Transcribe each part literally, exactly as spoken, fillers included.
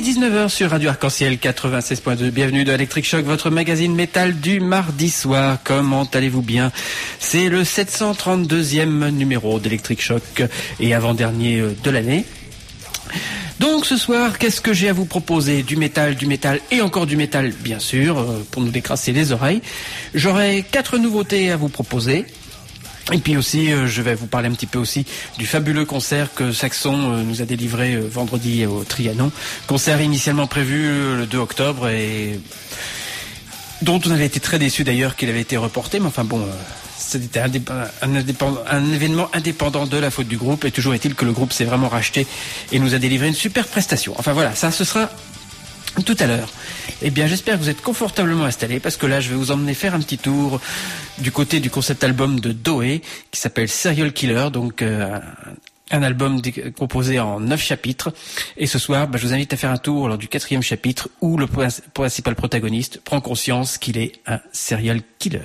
dix-neuf heures sur Radio Arc-en-Ciel quatre-vingt-seize point deux. Bienvenue dans Electric Shock, votre magazine métal du mardi soir. Comment allez-vous bien? C'est le sept cent trente-deuxième numéro d'Electric Shock et avant-dernier de l'année. Donc ce soir, qu'est-ce que j'ai à vous proposer? Du métal, du métal et encore du métal, bien sûr, pour nous décrasser les oreilles. J'aurai quatre nouveautés à vous proposer. Et puis aussi, euh, je vais vous parler un petit peu aussi du fabuleux concert que Saxon euh, nous a délivré euh, vendredi au Trianon. Concert initialement prévu euh, le deux octobre et dont on avait été très déçus d'ailleurs qu'il avait été reporté. Mais enfin bon, euh, c'était un, un, indépendant, un événement indépendant de la faute du groupe. Et toujours est-il que le groupe s'est vraiment racheté et nous a délivré une super prestation. Enfin voilà, ça ce sera tout à l'heure. Eh bien, j'espère que vous êtes confortablement installés parce que là, je vais vous emmener faire un petit tour du côté du concept album de Doé qui s'appelle Serial Killer, donc euh, un album dé- composé en neuf chapitres. Et ce soir, bah, je vous invite à faire un tour lors du quatrième chapitre où le prin- principal protagoniste prend conscience qu'il est un serial killer.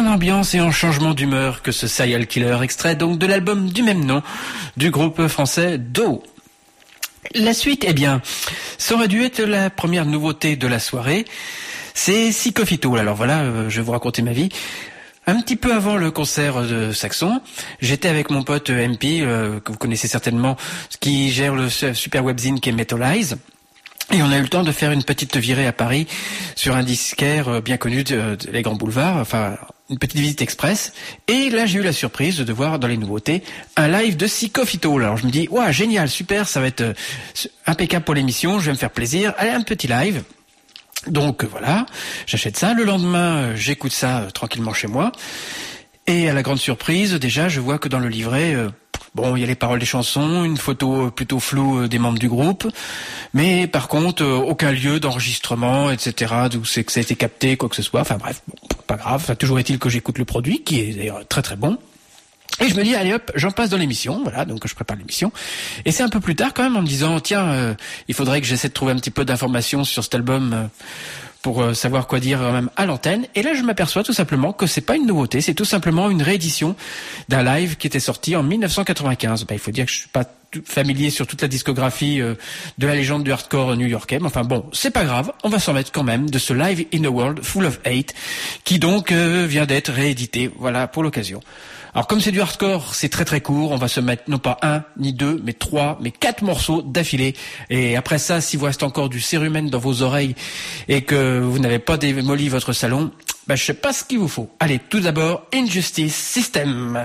en ambiance et en changement d'humeur que ce Serial Killer, extrait donc de l'album du même nom du groupe français Do. La suite, eh bien, ça aurait dû être la première nouveauté de la soirée. C'est Psychophyto. Alors voilà, euh, je vais vous raconter ma vie. Un petit peu avant le concert de Saxon, j'étais avec mon pote M P, euh, que vous connaissez certainement, qui gère le super webzine qui est Metalize. Et on a eu le temps de faire une petite virée à Paris sur un disquaire bien connu de, de les grands boulevards, enfin une petite visite express. Et là, j'ai eu la surprise de voir dans les nouveautés un live de Psychophyto. Alors je me dis, waouh, génial, super, ça va être euh, impeccable pour l'émission, je vais me faire plaisir. Allez, un petit live. Donc voilà, j'achète ça. Le lendemain, j'écoute ça euh, tranquillement chez moi. Et à la grande surprise, déjà, je vois que dans le livret, euh, bon, il y a les paroles des chansons, une photo plutôt floue euh, des membres du groupe, mais par contre, euh, aucun lieu d'enregistrement, et cetera, d'où c'est que ça a été capté, quoi que ce soit. Enfin bref, bon, pas grave. Enfin, toujours est-il que j'écoute le produit, qui est d'ailleurs très très bon. Et je me dis, allez hop, j'en passe dans l'émission, voilà, donc je prépare l'émission. Et c'est un peu plus tard quand même en me disant, tiens, euh, il faudrait que j'essaie de trouver un petit peu d'informations sur cet album euh, pour euh, savoir quoi dire même à l'antenne. Et là, je m'aperçois tout simplement que c'est pas une nouveauté, c'est tout simplement une réédition d'un live qui était sorti en mille neuf cent quatre-vingt-quinze. Ben, il faut dire que je suis pas familier sur toute la discographie euh, de la légende du hardcore new-yorkais, mais enfin bon, c'est pas grave, on va s'en mettre quand même de ce Live in a World Full of Hate qui donc euh, vient d'être réédité, voilà, pour l'occasion. Alors comme c'est du hardcore, c'est très très court, on va se mettre non pas un, ni deux, mais trois, mais quatre morceaux d'affilée. Et après ça, si vous reste encore du cérumen dans vos oreilles et que vous n'avez pas démoli votre salon, ben je sais pas ce qu'il vous faut. Allez, tout d'abord, Injustice System.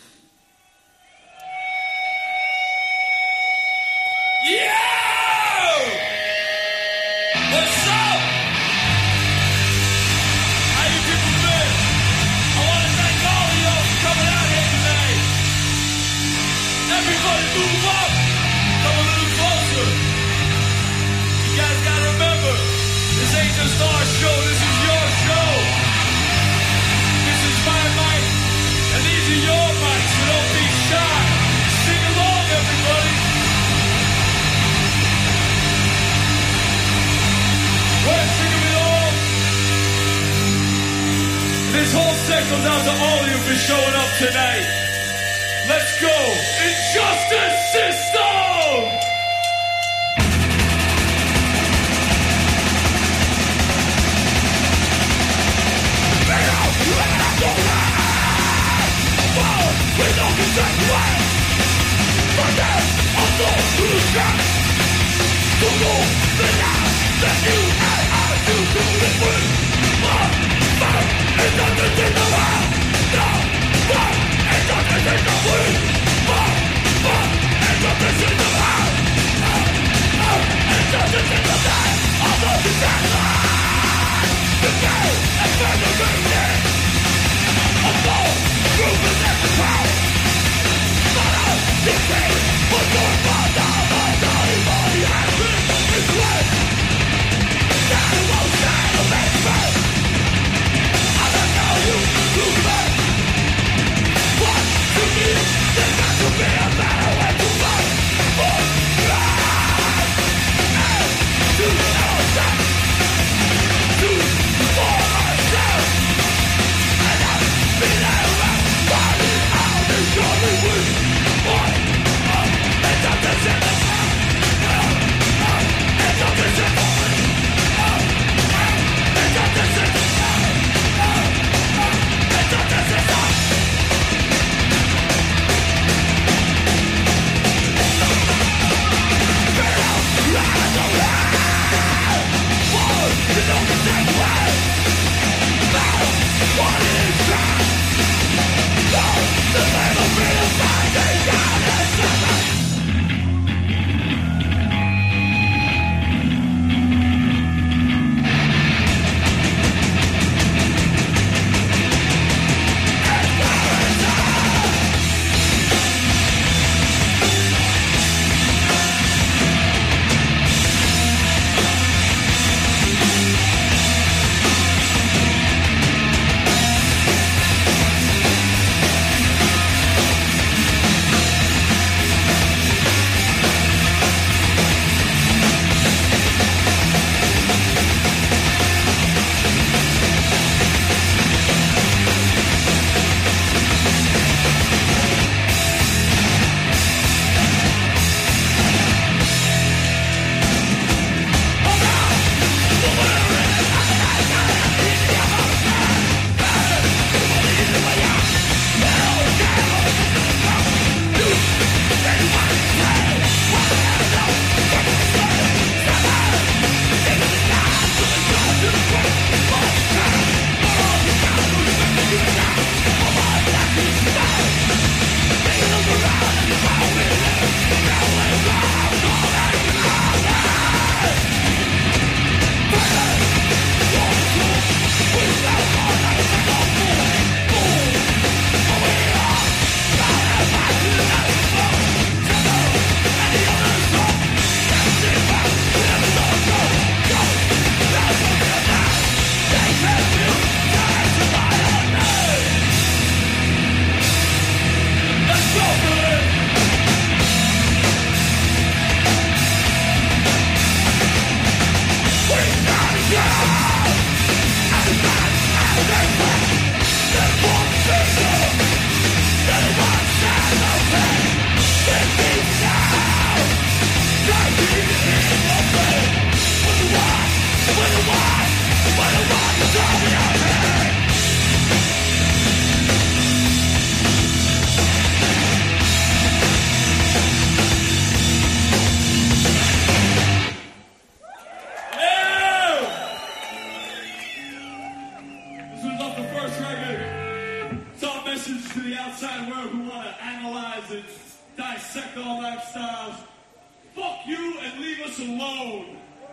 This whole set goes out to all of you for showing up tonight. Let's go! Injustice System! We don't consent to it. For them, also to the strap. To go the life that you and I do to live with. But, but, it doesn't take the world. No, but, it doesn't take the world. But, but, it doesn't take the world. Oh, oh, it doesn't take the time. Although you can't lie. The game is better than this. A ball, proof is at the power. But I, the game, was your father. My body, body has been influenced. That won't stand a big man. I don't know you, you man. What you need, there's got to be a better way to run. For life. And to know that. To for myself. And I've been around. Body out is surely weak. What? Oh, it's a dissect all lifestyles. Fuck you and leave us alone.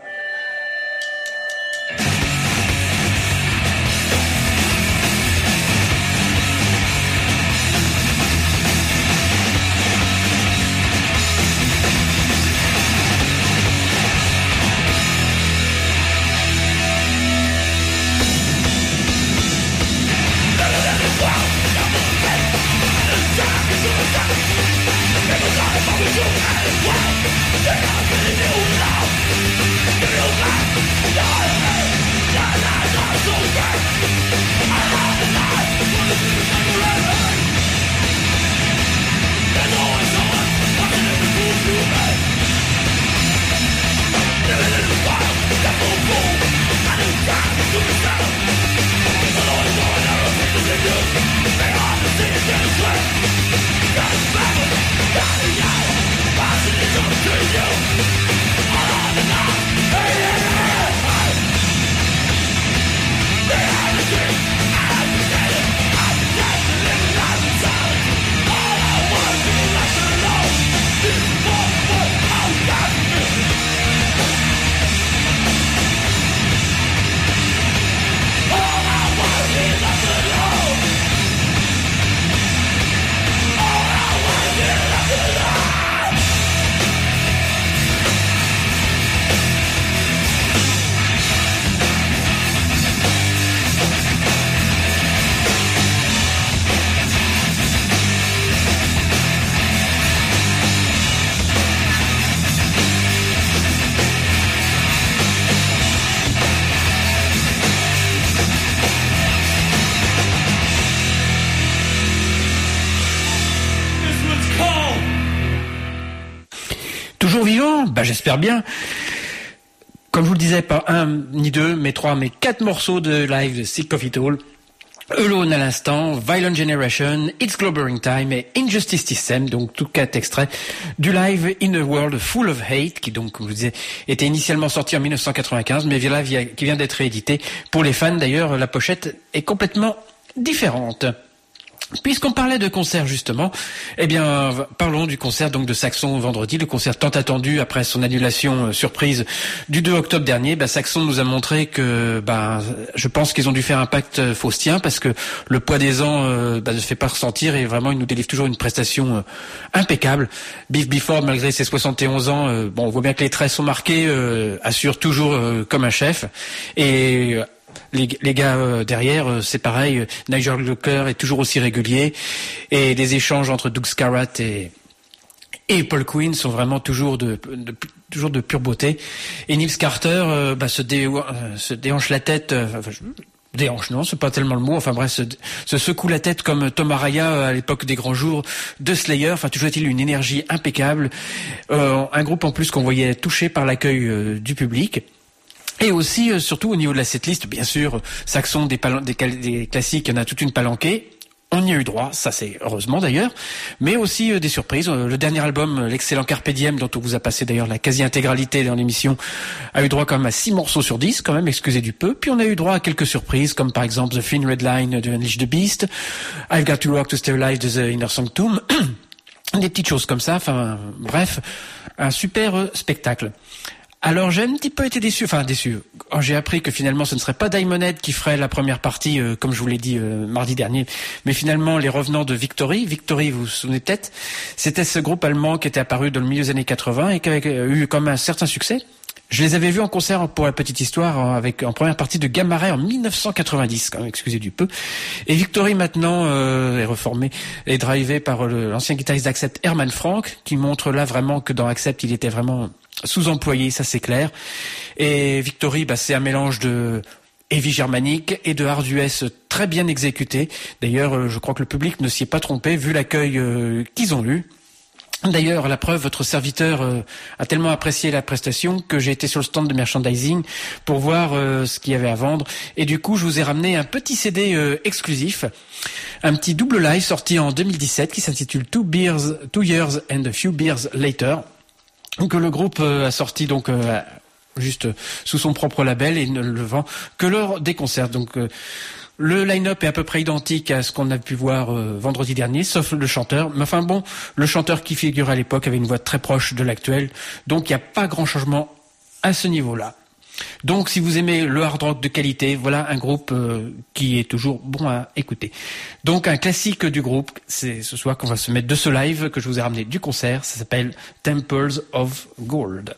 Toujours vivant? Bah j'espère bien. Comme je vous le disais, pas un, ni deux, mais trois, mais quatre morceaux de live de Sick of It All. Alone à l'instant, Violent Generation, It's Clobbering Time et Injustice System, donc tout quatre extraits du live In a World Full of Hate, qui donc, comme je vous disais, était initialement sorti en dix-neuf cent quatre-vingt-quinze, mais qui vient d'être réédité. Pour les fans d'ailleurs, la pochette est complètement différente. Puisqu'on parlait de concert justement, eh bien parlons du concert donc de Saxon vendredi, le concert tant attendu après son annulation euh, surprise du deux octobre dernier. Bah, Saxon nous a montré que bah, je pense qu'ils ont dû faire un pacte faustien parce que le poids des ans euh, bah, ne se fait pas ressentir et vraiment ils nous délivrent toujours une prestation euh, impeccable. Biff Bifford, malgré ses soixante et onze ans, euh, bon on voit bien que les traits sont marqués, euh, assure toujours euh, comme un chef et euh, Les, les gars euh, derrière, euh, c'est pareil. Nigel Glocker est toujours aussi régulier et les échanges entre Doug Scarratt et et Paul Quinn sont vraiment toujours de, de toujours de pure beauté. Et Nils Carter euh, bah, se, dé, euh, se déhanche la tête. Euh, enfin, je, déhanche non, c'est pas tellement le mot. Enfin bref, se, se secoue la tête comme Tom Araya à l'époque des grands jours de Slayer. Enfin toujours est-il une énergie impeccable. Euh, un groupe en plus qu'on voyait touché par l'accueil euh, du public. Et aussi, euh, surtout au niveau de la setlist, bien sûr, Saxon, des, palan- des, cal- des classiques, il y en a toute une palanquée. On y a eu droit, ça c'est heureusement d'ailleurs, mais aussi euh, des surprises. Euh, le dernier album, euh, l'excellent Carpe Diem, dont on vous a passé d'ailleurs la quasi-intégralité dans l'émission, a eu droit quand même à six morceaux sur dix, quand même, excusez du peu. Puis on a eu droit à quelques surprises, comme par exemple The Thin Red Line de Unleash the Beast, I've Got to Rock to Stay Alive de The Inner Sanctum, des petites choses comme ça, enfin bref, un super euh, spectacle. Alors j'ai un petit peu été déçu, enfin déçu. Quand j'ai appris que finalement ce ne serait pas Diamond Head qui ferait la première partie, euh, comme je vous l'ai dit euh, mardi dernier, mais finalement les revenants de Victory. Victory, vous vous souvenez peut-être, c'était ce groupe allemand qui était apparu dans le milieu des années quatre-vingts et qui avait eu comme un certain succès. Je les avais vus en concert, pour la petite histoire, avec en première partie de Gamma Ray en dix-neuf cent quatre-vingt-dix, quand même, excusez du peu. Et Victory maintenant euh, est reformé, est drivé par le, l'ancien guitariste d'Accept, Herman Frank, qui montre là vraiment que dans Accept il était vraiment sous-employé, ça c'est clair. Et Victory, bah, c'est un mélange de heavy germanique et de hard U S très bien exécuté. D'ailleurs, je crois que le public ne s'y est pas trompé vu l'accueil euh, qu'ils ont eu. D'ailleurs, la preuve, votre serviteur euh, a tellement apprécié la prestation que j'ai été sur le stand de merchandising pour voir euh, ce qu'il y avait à vendre. Et du coup, je vous ai ramené un petit C D euh, exclusif, un petit double live sorti en deux mille dix-sept qui s'intitule Two Beers, Two Years and a Few Beers Later, que le groupe euh, a sorti donc euh, juste sous son propre label et ne le vend que lors des concerts. Donc euh, Le line-up est à peu près identique à ce qu'on a pu voir euh, vendredi dernier, sauf le chanteur. Mais enfin bon, le chanteur qui figurait à l'époque avait une voix très proche de l'actuel, donc il n'y a pas grand changement à ce niveau-là. Donc si vous aimez le hard rock de qualité, voilà un groupe euh, qui est toujours bon à écouter. Donc un classique du groupe, c'est ce soir qu'on va se mettre de ce live que je vous ai ramené du concert, ça s'appelle Temples of Gold.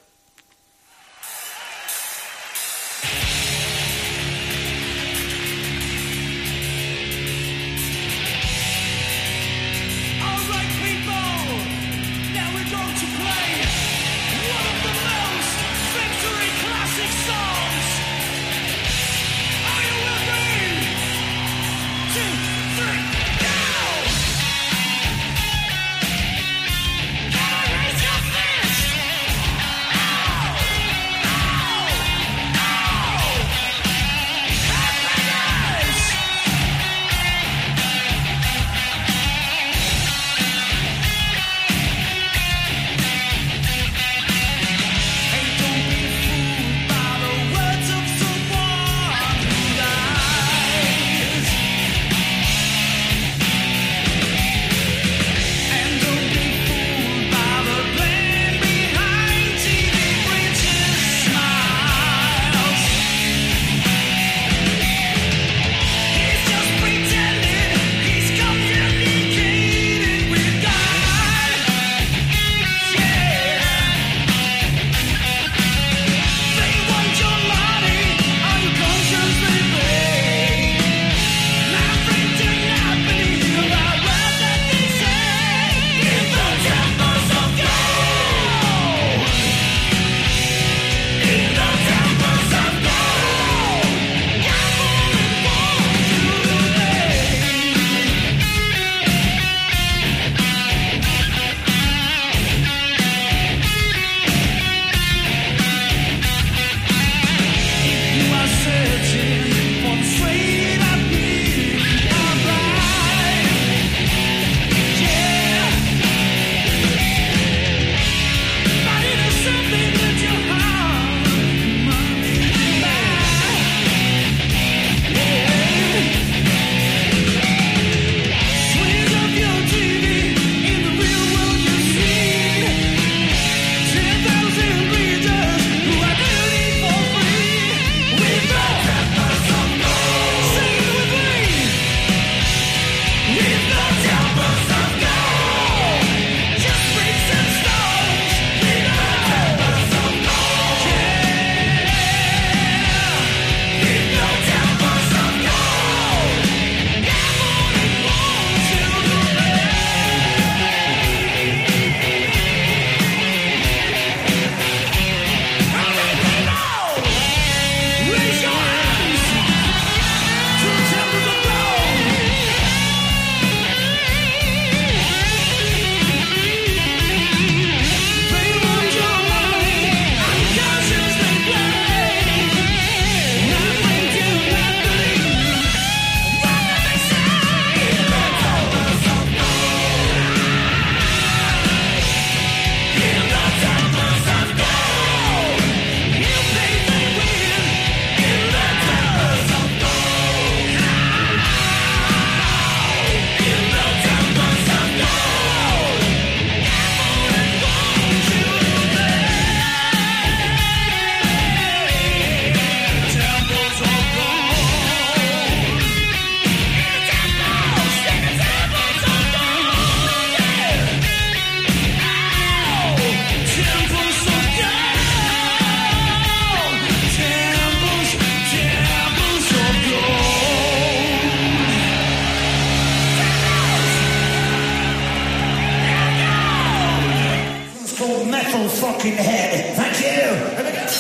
fucking head. Thank you. Here we go.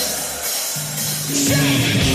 Shit.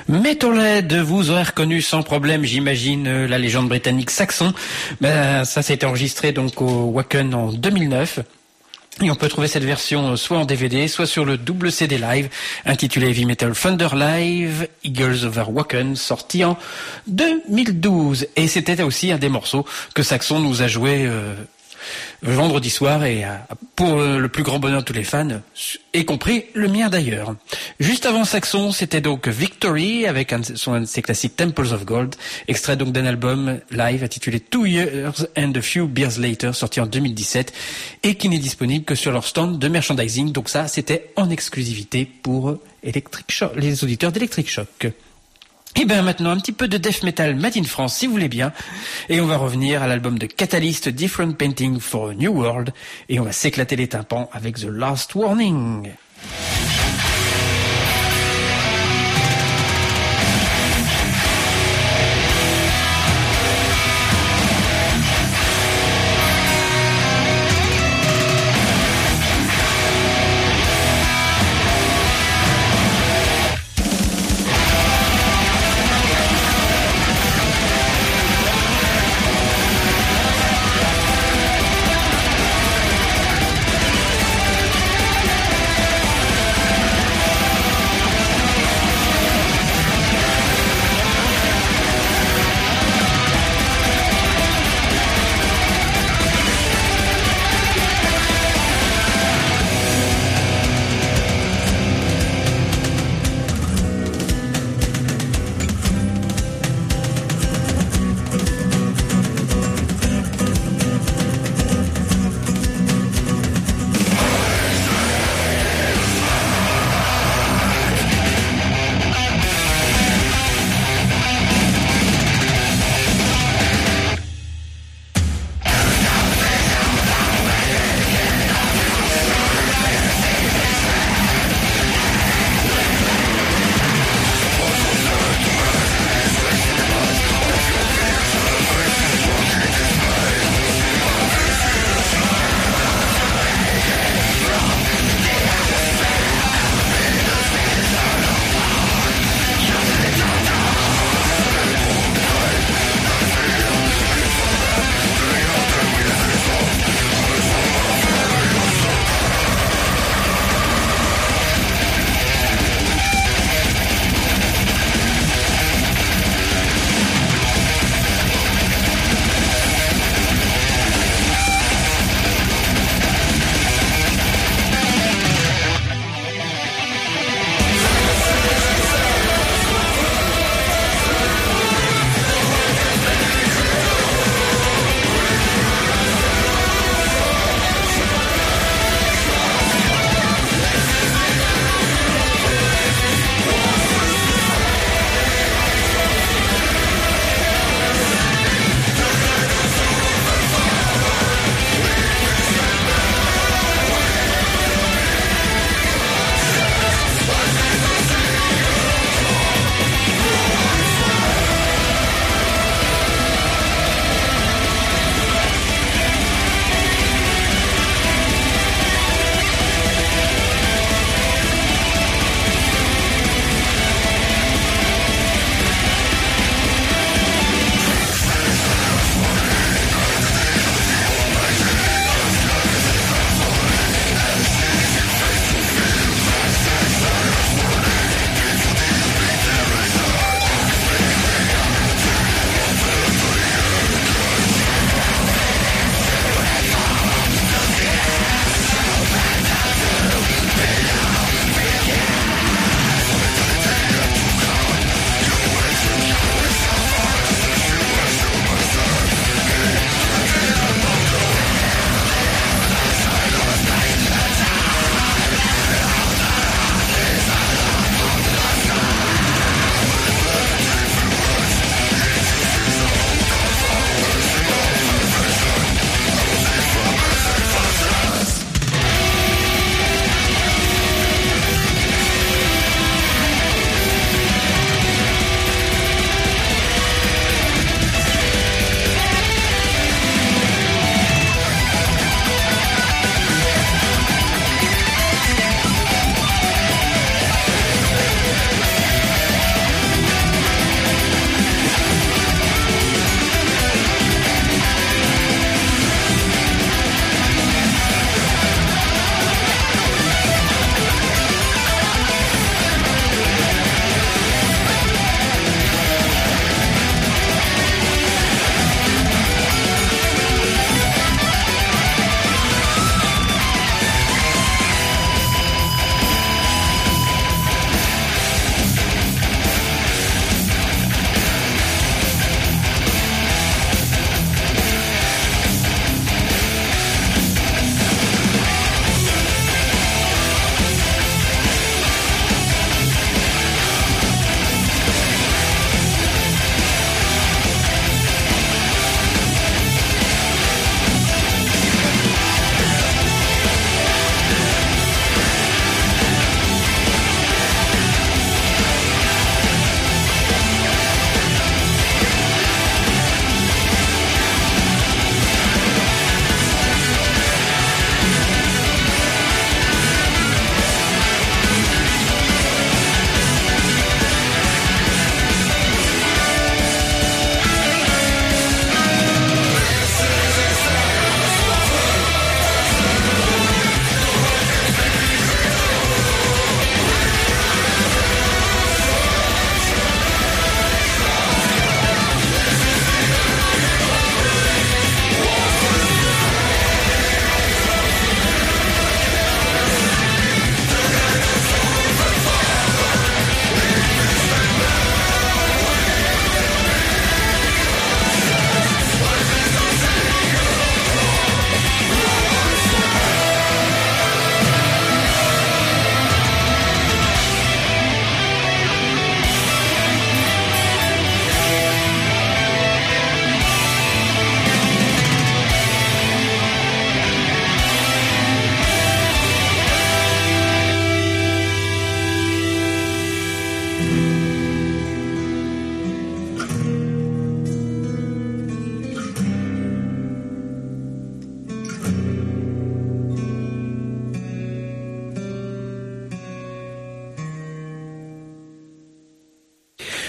Metalhead, vous aurez reconnu sans problème, j'imagine, la légende britannique Saxon. Ben, ça s'est enregistré donc au Wacken en deux mille neuf. Et on peut trouver cette version soit en D V D, soit sur le double C D live, intitulé Heavy Metal Thunder Live, Eagles Over Wacken, sorti en deux mille douze. Et c'était aussi un des morceaux que Saxon nous a joué euh, vendredi soir, et euh, pour euh, le plus grand bonheur de tous les fans, y compris le mien d'ailleurs. Juste avant Saxon, c'était donc Victory, avec un, son, un de ses classiques Temples of Gold, extrait donc d'un album live intitulé Two Years and a Few Beers Later, sorti en deux mille dix-sept, et qui n'est disponible que sur leur stand de merchandising. Donc ça, c'était en exclusivité pour Electric Shock, les auditeurs d'Electric Shock. Et bien maintenant, un petit peu de death metal made in France, si vous voulez bien. Et on va revenir à l'album de Catalyst, Different Painting for a New World. Et on va s'éclater les tympans avec The Last Warning.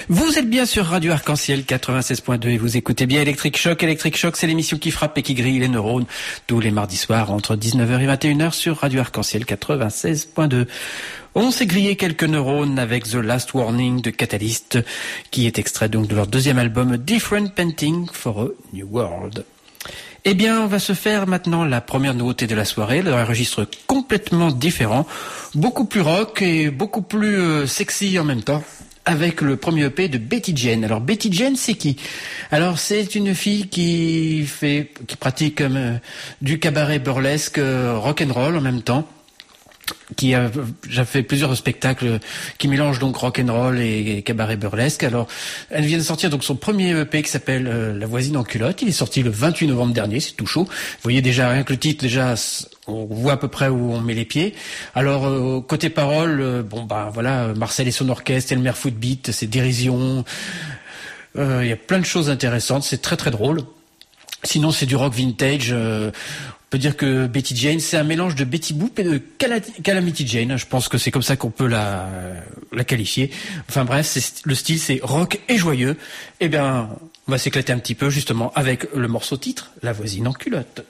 Vous êtes bien sur Radio Arc-en-Ciel quatre-vingt-seize point deux et vous écoutez bien Electric Shock. Electric Shock, c'est l'émission qui frappe et qui grille les neurones tous les mardis soirs entre dix-neuf heures et vingt et une heures sur Radio Arc-en-Ciel quatre-vingt-seize point deux. On s'est grillé quelques neurones avec The Last Warning de Catalyst, qui est extrait donc de leur deuxième album Different Painting for a New World. Eh bien, on va se faire maintenant la première nouveauté de la soirée, dans un registre complètement différent, beaucoup plus rock et beaucoup plus euh, sexy en même temps, avec le premier E P de Betty Jane. Alors Betty Jane, c'est qui? Alors c'est une fille qui fait, qui pratique euh, du cabaret burlesque, euh, rock and roll en même temps, qui a déjà fait plusieurs spectacles qui mélangent donc rock and roll et cabaret burlesque. Alors, elle vient de sortir donc son premier E P qui s'appelle euh, La voisine en culotte. Il est sorti le vingt-huit novembre dernier, c'est tout chaud. Vous voyez déjà rien que le titre, déjà on voit à peu près où on met les pieds. Alors euh, côté parole, euh, bon bah voilà, Marcel et son orchestre, Elmer Footbeat, c'est dérision. Il euh, y a plein de choses intéressantes, c'est très très drôle. Sinon c'est du rock vintage. Euh, On peut dire que Betty Jane, c'est un mélange de Betty Boop et de Calamity Jane. Je pense que c'est comme ça qu'on peut la, la qualifier. Enfin bref, c'est, le style c'est rock et joyeux. Eh bien, on va s'éclater un petit peu justement avec le morceau titre, La voisine en culotte.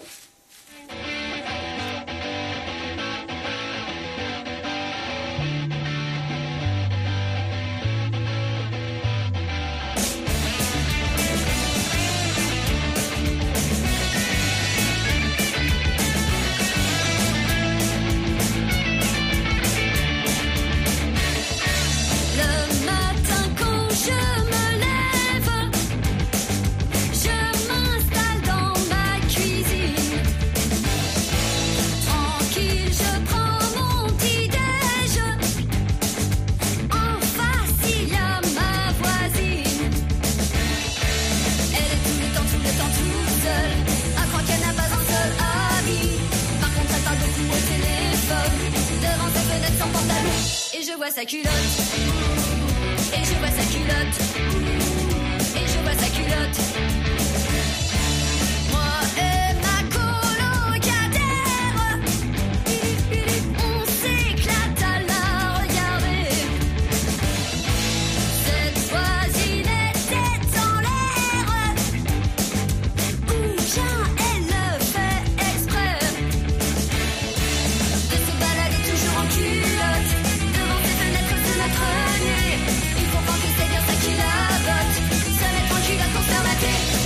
Sa culotte, et je vois sa culotte, et je vois sa culotte. Moi et ma colocataire, on s'éclate à la regarder. Cette voisine était en l'air, ou bien elle le fait exprès de se balader toujours en culotte. Il faut voir que c'est bien ça qui la botte. Se mettre en culotte pour se faire mater.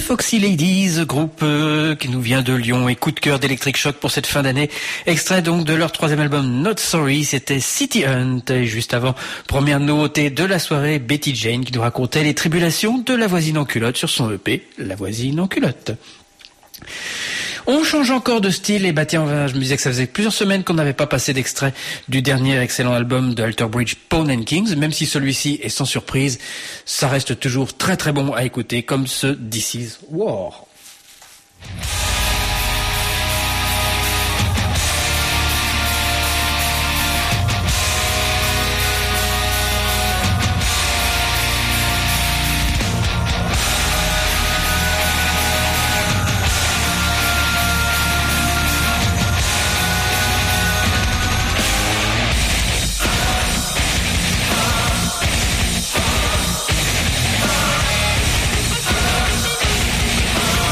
Foxy Ladies, groupe euh, qui nous vient de Lyon et coup de cœur d'Electric Shock pour cette fin d'année. Extrait donc de leur troisième album Not Sorry, c'était City Hunt. Et juste avant, première nouveauté de la soirée, Betty Jane qui nous racontait les tribulations de la voisine en culotte sur son E P, La voisine en culotte. On change encore de style et bah tiens, je me disais que ça faisait plusieurs semaines qu'on n'avait pas passé d'extrait du dernier excellent album de Alter Bridge, Pawn and Kings, même si celui-ci est sans surprise, ça reste toujours très très bon à écouter comme ce This Is War. We'll be right back.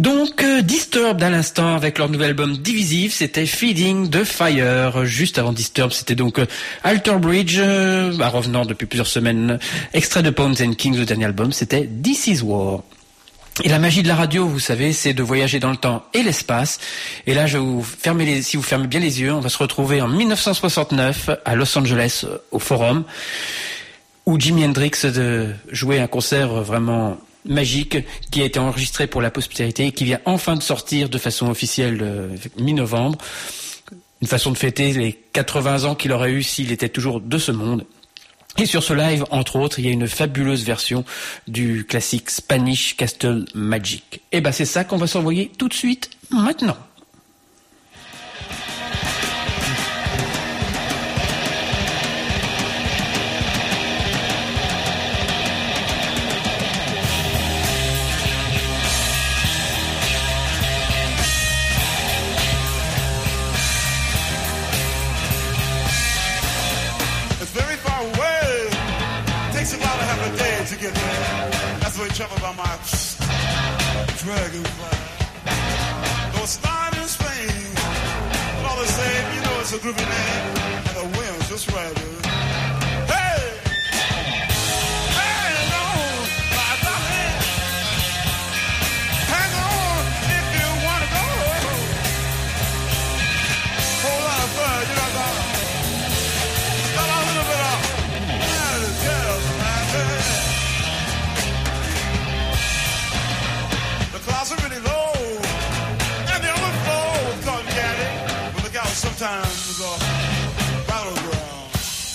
Donc, euh, Disturbed à l'instant avec leur nouvel album Divisive, c'était Feeding the Fire. Juste avant Disturbed, c'était donc euh, Alter Bridge, euh, bah, revenant depuis plusieurs semaines, extrait de Pawns and Kings, le dernier album, c'était This Is War. Et la magie de la radio, vous savez, c'est de voyager dans le temps et l'espace. Et là, je vais vous fermer les, si vous fermez bien les yeux, on va se retrouver en dix-neuf cent soixante-neuf à Los Angeles, au Forum, où Jimi Hendrix de jouait un concert vraiment magique qui a été enregistré pour la postérité et qui vient enfin de sortir de façon officielle euh, mi-novembre. Une façon de fêter les quatre-vingts ans qu'il aurait eu s'il était toujours de ce monde. Et sur ce live, entre autres, il y a une fabuleuse version du classique Spanish Castle Magic. Et ben c'est ça qu'on va s'envoyer tout de suite, maintenant. Travel by my dragonfly. Though it's not in Spain, but all the same, you know it's a groovy name, and the wind's just right, dude. Hey! Hang on, my darling. Hang on if you wanna go. Whole lot of fun, you know what I'm talking about. Got a little bit of, yeah, yeah, man. Clouds are really low, and the overflow of cotton candy. But look out, sometimes it's a battleground.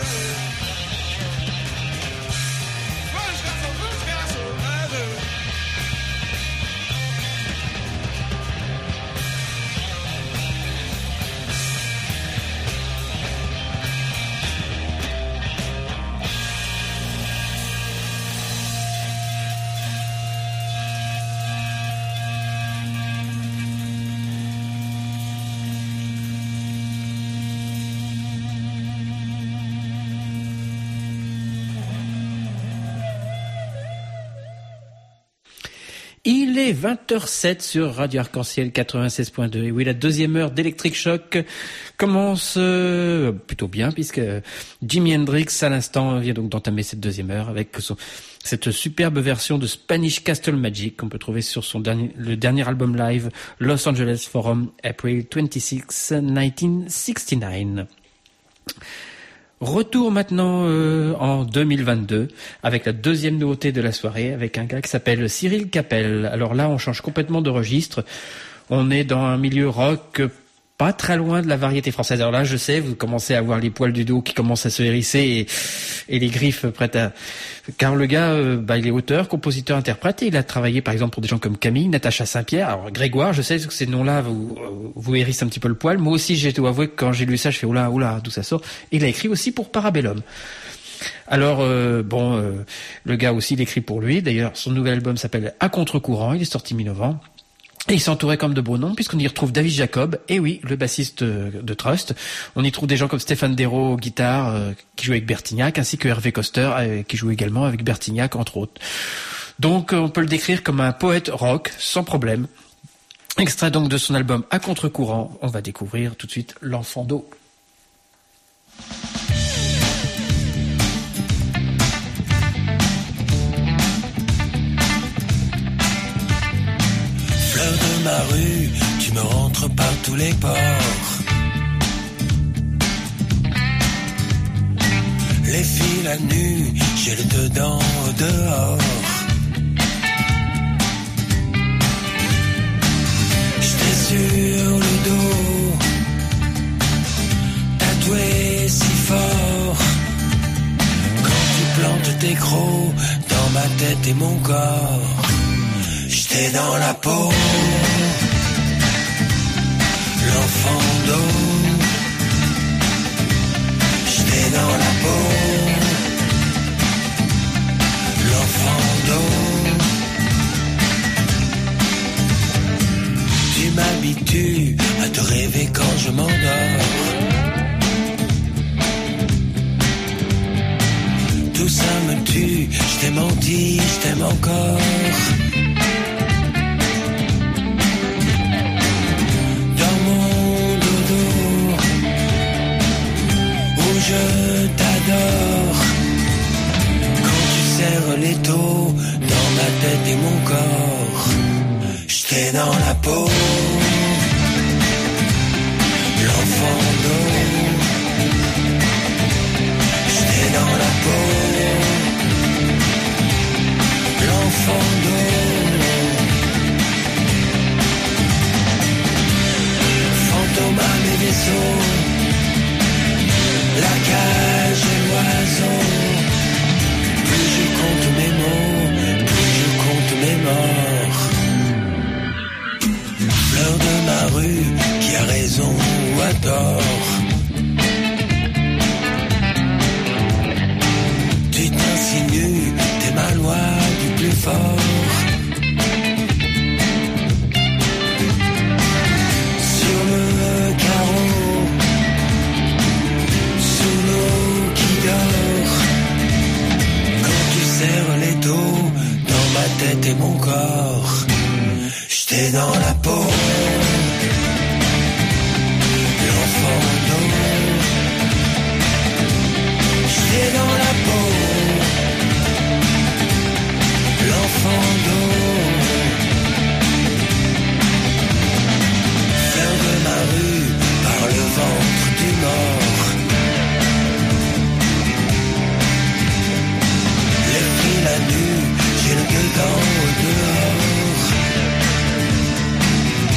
Il est vingt heures sept sur Radio Arc-en-Ciel quatre-vingt-seize point deux. Et oui, la deuxième heure d'Electric Shock commence euh, plutôt bien, puisque Jimi Hendrix, à l'instant, vient donc d'entamer cette deuxième heure avec son, cette superbe version de Spanish Castle Magic qu'on peut trouver sur son dernier, le dernier album live, Los Angeles Forum, April twenty-sixth, nineteen sixty-nine. Retour maintenant euh, en deux mille vingt-deux avec la deuxième nouveauté de la soirée avec un gars qui s'appelle Cyril Capel. Alors là, on change complètement de registre. On est dans un milieu rock pas très loin de la variété française. Alors là, je sais, vous commencez à voir les poils du dos qui commencent à se hérisser et, et les griffes prêtes à... Car le gars, euh, bah, il est auteur, compositeur, interprète et il a travaillé par exemple pour des gens comme Camille, Natacha Saint-Pierre. Alors Grégoire, je sais que ces noms-là vous, vous hérissent un petit peu le poil. Moi aussi, j'ai dois avouer que quand j'ai lu ça, je fais oula, oula, d'où ça sort. Et il a écrit aussi pour Parabellum. Alors, euh, bon, euh, le gars aussi, il écrit pour lui. D'ailleurs, son nouvel album s'appelle À contre-courant. Il est sorti mi-novembre. Et il s'entourait comme de beaux noms, puisqu'on y retrouve David Jacob, et oui, le bassiste de Trust. On y trouve des gens comme Stéphane Desro, guitare, euh, qui joue avec Bertignac, ainsi que Hervé Coster, euh, qui joue également avec Bertignac, entre autres. Donc, on peut le décrire comme un poète rock, sans problème. Extrait donc de son album À contre-courant, on va découvrir tout de suite L'Enfant d'eau. De ma rue, tu me rentres par tous les ports. Les fils à nu, j'ai le dedans au dehors. J'étais sur le dos, tatoué si fort. Quand tu plantes tes crocs dans ma tête et mon corps. J'étais dans la peau, l'enfant d'eau. J'étais dans la peau, l'enfant d'eau. Tu m'habitues à te rêver quand je m'endors. Tout ça me tue, je t'ai menti, je t'aime encore. Je t'adore quand tu serres l'étau dans ma tête et mon corps. J'étais dans la peau, l'enfant d'eau. J'étais dans la peau, l'enfant d'eau. Fantôme à mes vaisseaux. La cage et l'oiseau. Plus je compte mes mots, plus je compte mes morts. Fleur de ma rue, qui a raison ou a tort. Tu t'insinues, t'es ma loi du plus fort. Sur le carreau. Quand tu serres l'étau dans ma tête et mon corps, j'étais dans la peau, l'enfant d'eau. J'étais dans la peau, l'enfant d'eau. Fleur de ma rue, par le ventre du nord. La nuit, j'ai le dedans au dehors.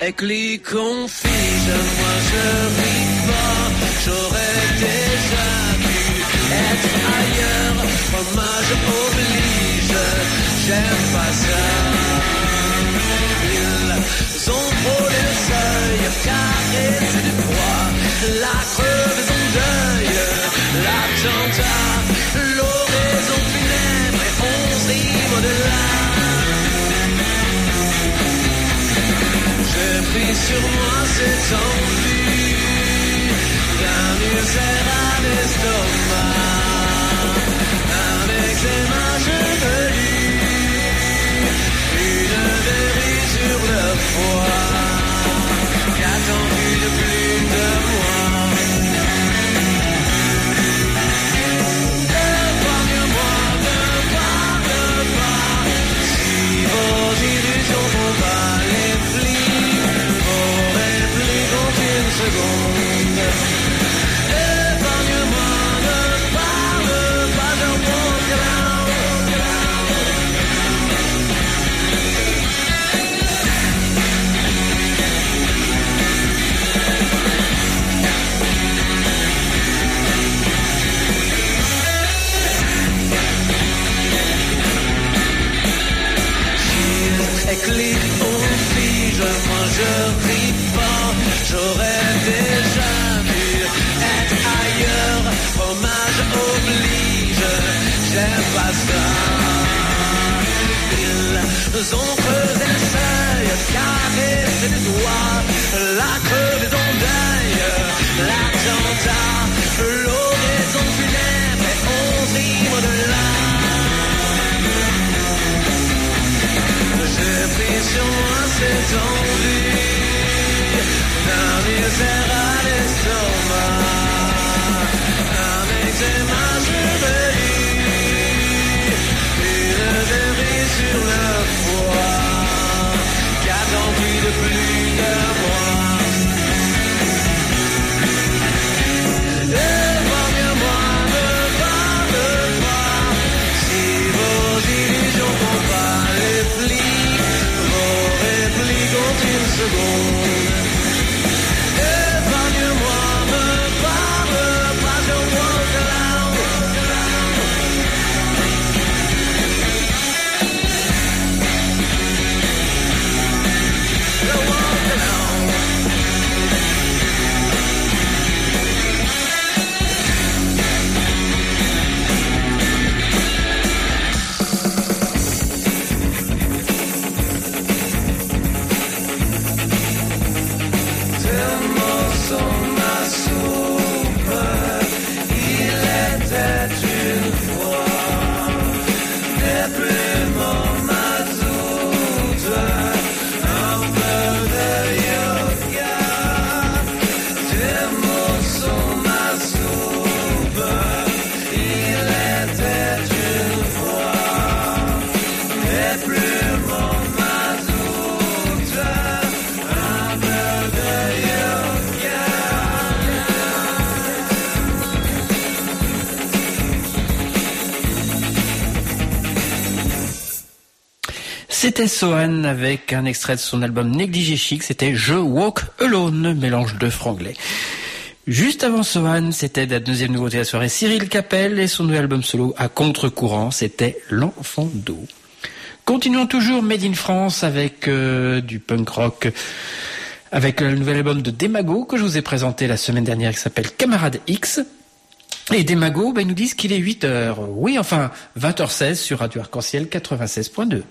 éclit confige, moi je ris pas, j'aurais déjà pu être ailleurs, fromage oblige, j'aime pas ça. Ils ont frôlé le seuil, caressé du poids, la crevaison d'œil, l'attentat, l'oraison funèbre et onze rimes de là. J'ai pris sur moi cette envie d'un ulcère à l'estomac. Avec ses mains chevelues, une verrue sur le foie. Qu'attends-tu de plus de moi? Épargne-moi, ne parle pas. Si vos illusions vont pas les plis, vos répliques ont une seconde. Épargne-moi, ne parle pas, je walk around. Éclipse, on fige, moi je ris pas, j'aurais déjà vu être ailleurs, fromage oblige, j'aime pas ça. Ils ont creusé le seuil, caressé les doigts, la crevaison d'œil, l'attentat, l'oraison funèbre et onze rimes de là. J'ai pris sur moi cette envie d'un ulcère à l'estomac. Avec ses mains chevelues, une verrue sur le foie. Qu'attends-tu de plus de moi? Épargne-moi, ne parle pas. Si vos illusions vont pas les plis, une seconde. Épargne-moi, me parle pas, je walk around. Je walk around. C'était Sohan avec un extrait de son album Négligé Chic, c'était Je Walk Alone, mélange de franglais. Juste avant Sohan, c'était la deuxième nouveauté de la soirée, Cyril Capel et son nouvel album solo à contre-courant, c'était L'Enfant d'eau. Continuons toujours Made in France avec euh, du punk rock, avec le nouvel album de Démago que je vous ai présenté la semaine dernière qui s'appelle Camarade X. Et Démago, ben, ils nous disent qu'il est huit heures. Oui, enfin, vingt heures seize sur Radio Arc-en-Ciel quatre-vingt-seize point deux.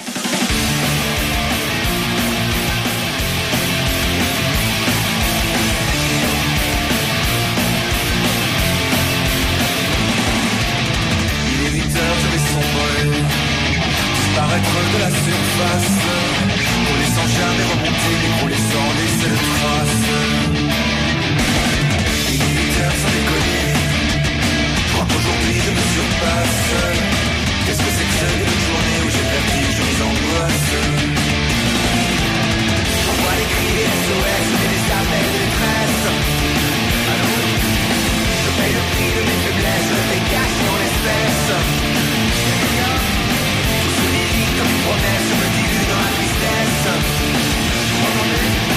De la surface, rouler sans jamais remonter, rouler sans laisser de traces. Il est huit heures sans déconner, je crois qu'aujourd'hui je me surpasse. Qu'est-ce que c'est que cette journée où j'ai perdu, je les angoisses. J'envoie des cris, des S O S, des appels de détresse. Alors, je paye le prix de mes faiblesses, je les cache dans l'espèce. Comme une promesse, je me dilue dans la tristesse.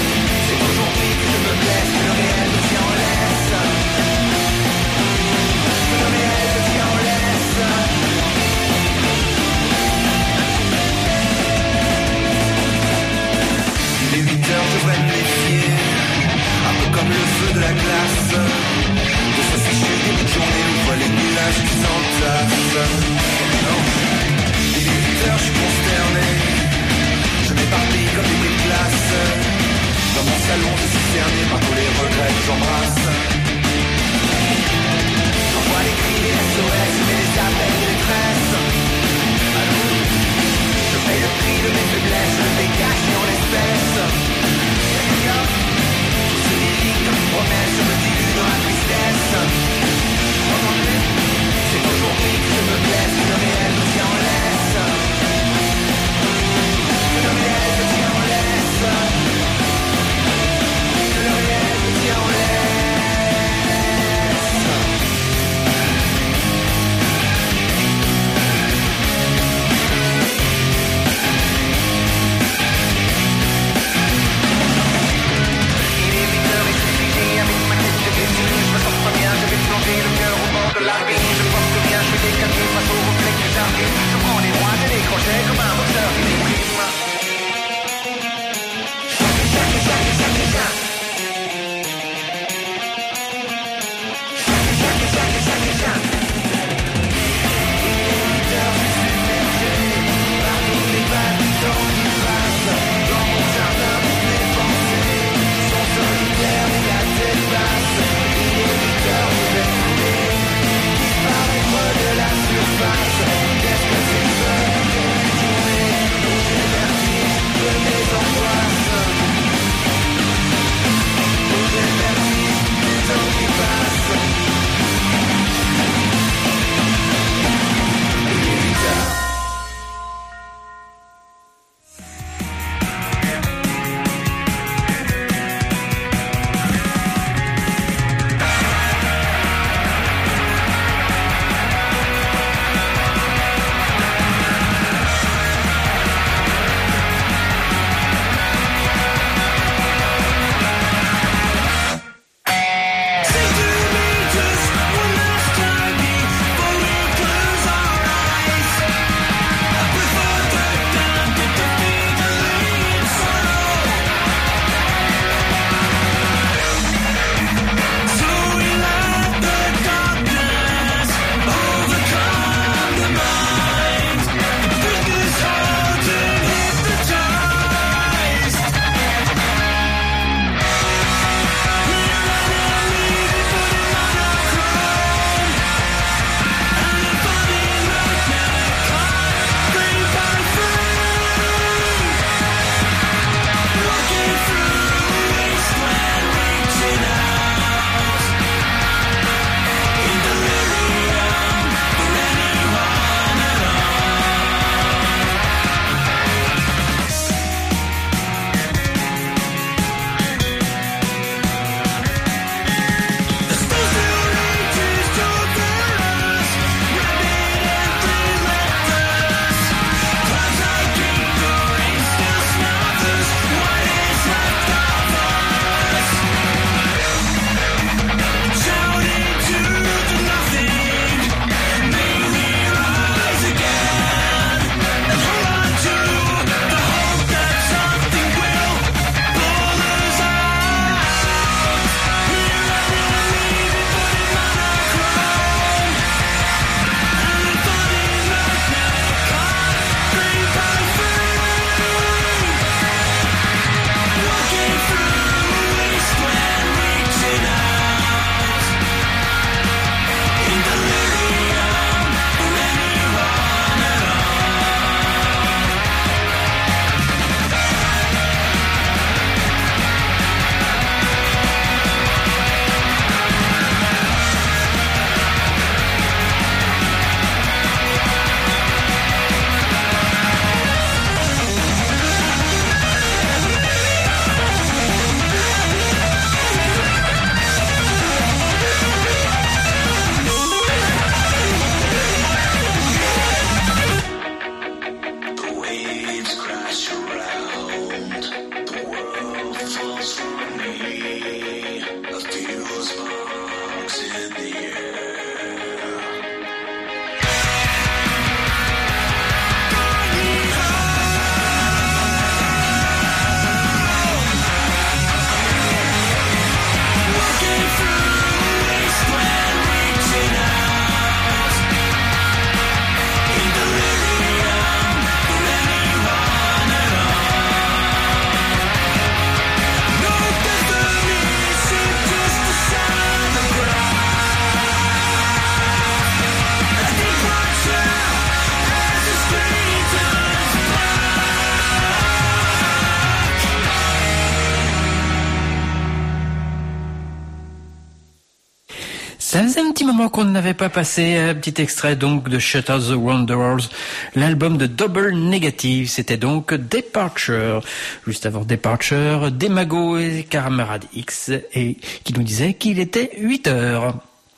Ça faisait un petit moment qu'on n'avait pas passé un petit extrait donc de Shut Out the Wanderers, l'album de Double Negative. C'était donc Departure. Juste avant Departure, Demago et Camarade X, et qui nous disait qu'il était huit heures.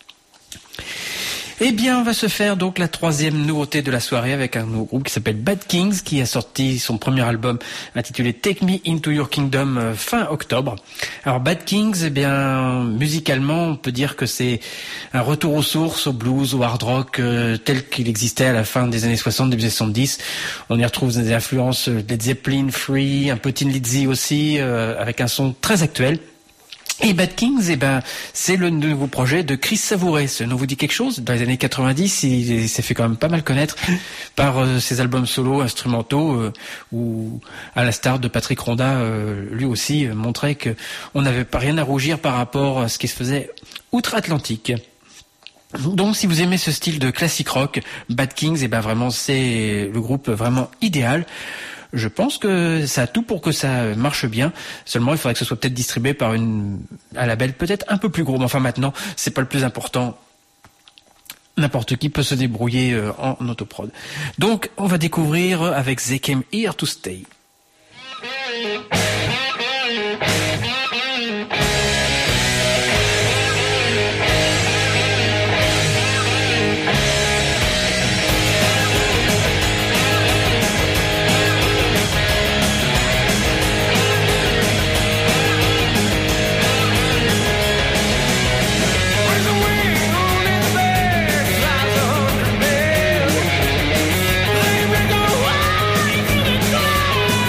Eh bien, on va se faire donc la troisième nouveauté de la soirée avec un nouveau groupe qui s'appelle Bad Kings, qui a sorti son premier album intitulé Take Me Into Your Kingdom euh, fin octobre. Alors Bad Kings, eh bien, musicalement, on peut dire que c'est un retour aux sources, au blues, au hard rock euh, tel qu'il existait à la fin des années soixante, début des soixante-dix. On y retrouve des influences Led Zeppelin, Free, un peu Tin Lizzy aussi, euh, avec un son très actuel. Et Bad Kings, eh ben, c'est le nouveau projet de Chris Savouré. Ce nom vous dit quelque chose? Dans les années quatre-vingt-dix, il s'est fait quand même pas mal connaître par euh, ses albums solo, instrumentaux, euh, où, à la star de Patrick Ronda, euh, lui aussi euh, montrait que on n'avait pas rien à rougir par rapport à ce qui se faisait outre-Atlantique. Donc, si vous aimez ce style de classique rock, Bad Kings, eh ben, vraiment, c'est le groupe vraiment idéal. Je pense que ça a tout pour que ça marche bien. Seulement, il faudrait que ce soit peut-être distribué par une, un label peut-être un peu plus gros. Mais enfin, maintenant, c'est pas le plus important. N'importe qui peut se débrouiller en autoprod. Donc, on va découvrir avec They Came Here to Stay. They make a way to the door.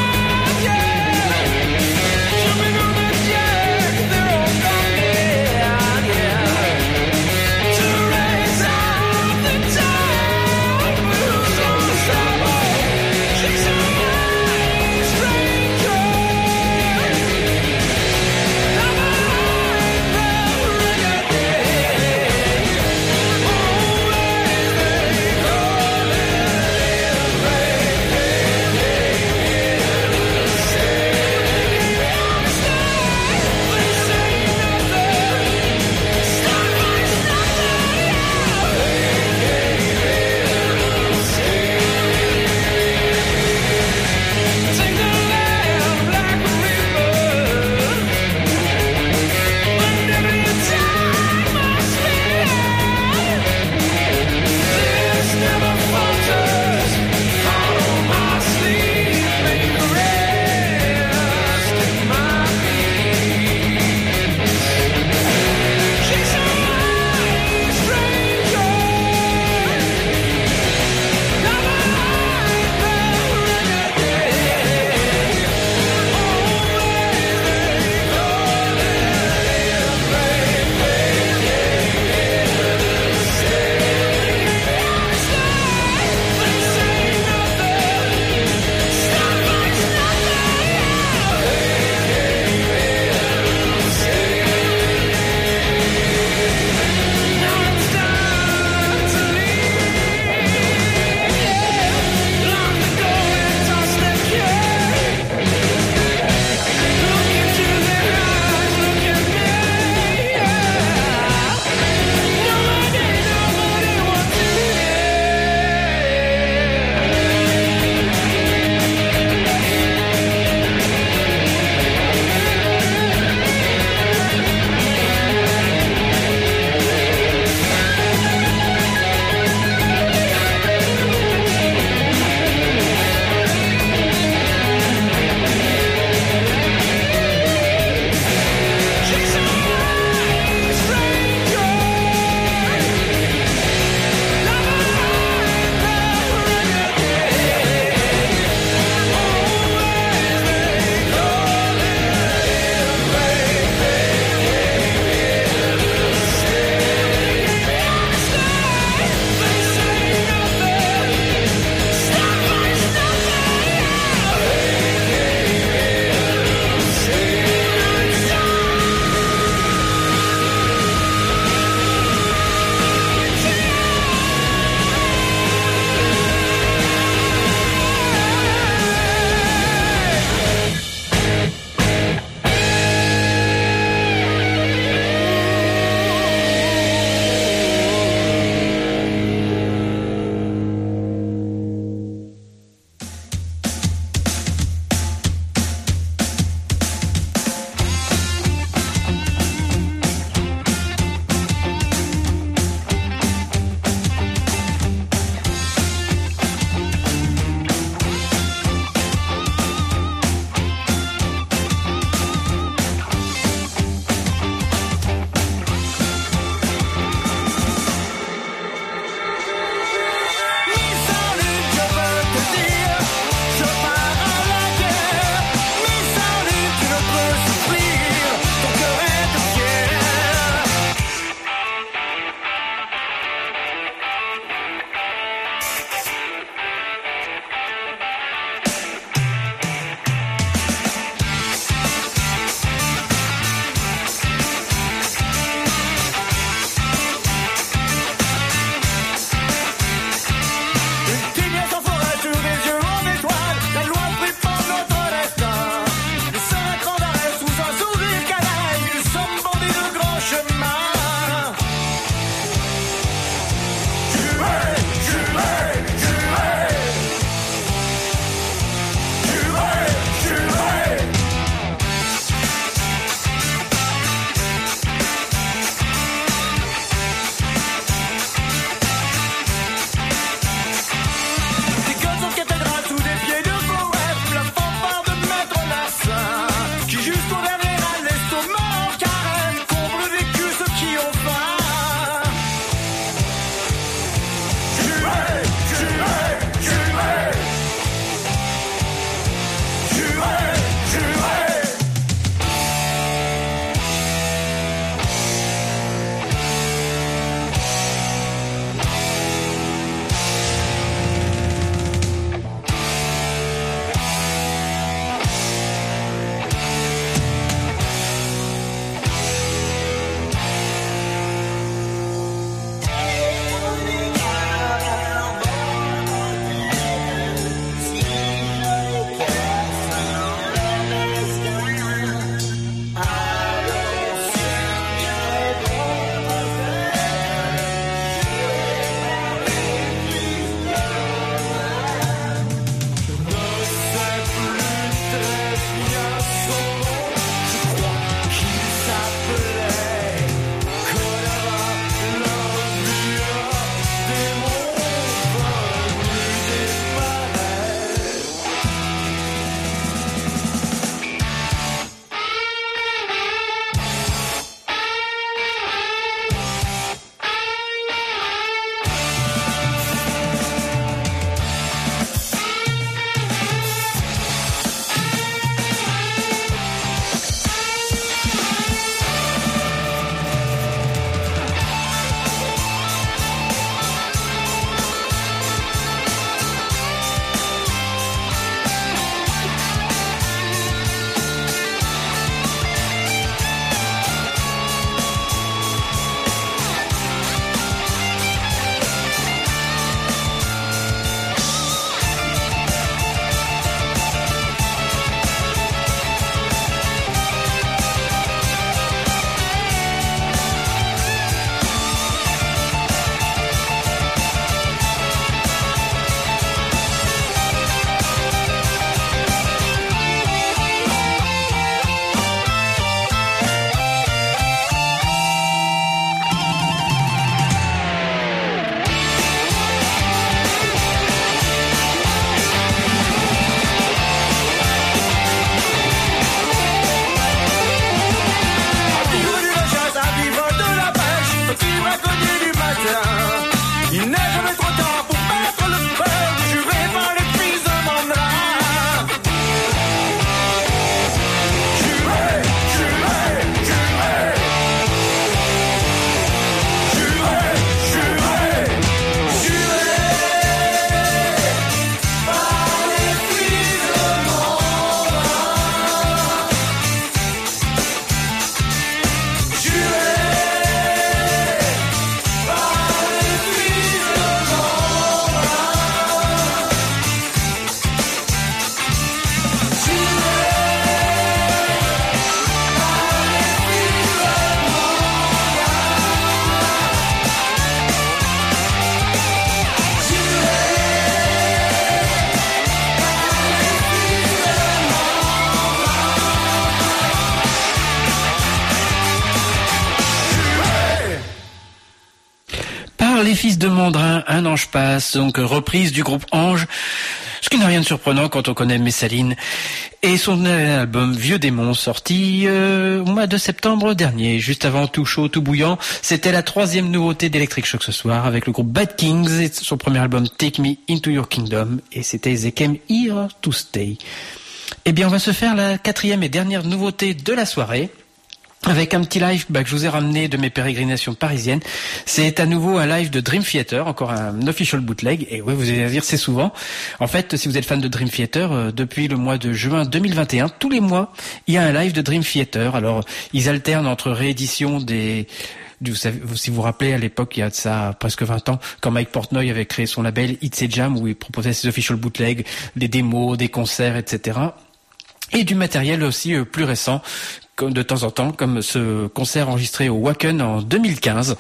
Fils de Mondrin, Un ange passe, donc reprise du groupe Ange, ce qui n'a rien de surprenant quand on connaît Messaline, et son album Vieux Démon, sorti euh, au mois de septembre dernier, juste avant Tout chaud, tout bouillant. C'était la troisième nouveauté d'Electric Shock ce soir, avec le groupe Bad Kings, et son premier album Take Me Into Your Kingdom, et c'était They Came Here to Stay. Eh bien, on va se faire la quatrième et dernière nouveauté de la soirée, avec un petit live bah, que je vous ai ramené de mes pérégrinations parisiennes. C'est à nouveau un live de Dream Theater, encore un official bootleg. Et ouais, vous allez dire, c'est souvent. En fait, si vous êtes fan de Dream Theater, euh, depuis le mois de juin deux mille vingt et un, tous les mois, il y a un live de Dream Theater. Alors, ils alternent entre rééditions des... Vous savez, si vous vous rappelez, à l'époque, il y a de ça presque vingt ans, quand Mike Portnoy avait créé son label Hits et Jam, où il proposait ses official bootlegs, des démos, des concerts, et cetera. Et du matériel aussi euh, plus récent, comme de temps en temps, comme ce concert enregistré au Wacken en deux mille quinze,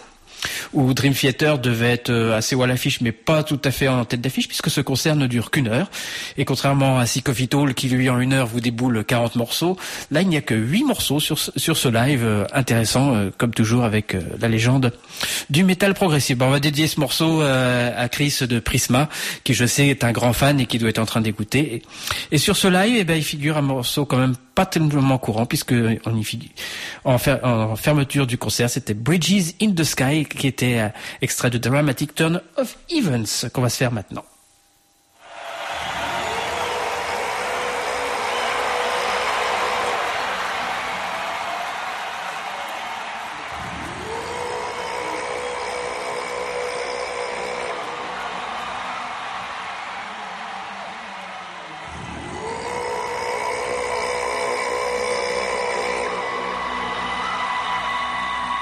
où Dream Theater devait être assez haut à l'affiche, mais pas tout à fait en tête d'affiche, puisque ce concert ne dure qu'une heure. Et contrairement à Sick of It All, qui lui en une heure vous déboule quarante morceaux, là il n'y a que huit morceaux sur, sur ce live euh, intéressant, euh, comme toujours avec euh, la légende du métal progressif. Bon, on va dédier ce morceau euh, à Chris de Prisma, qui je sais est un grand fan et qui doit être en train d'écouter. Et, et sur ce live, eh ben, il figure un morceau quand même pas tellement courant, puisque on y figure, en, fer, en fermeture du concert, c'était Bridges in the Sky, qui était euh, extrait de Dramatic Turn of Events, qu'on va se faire maintenant.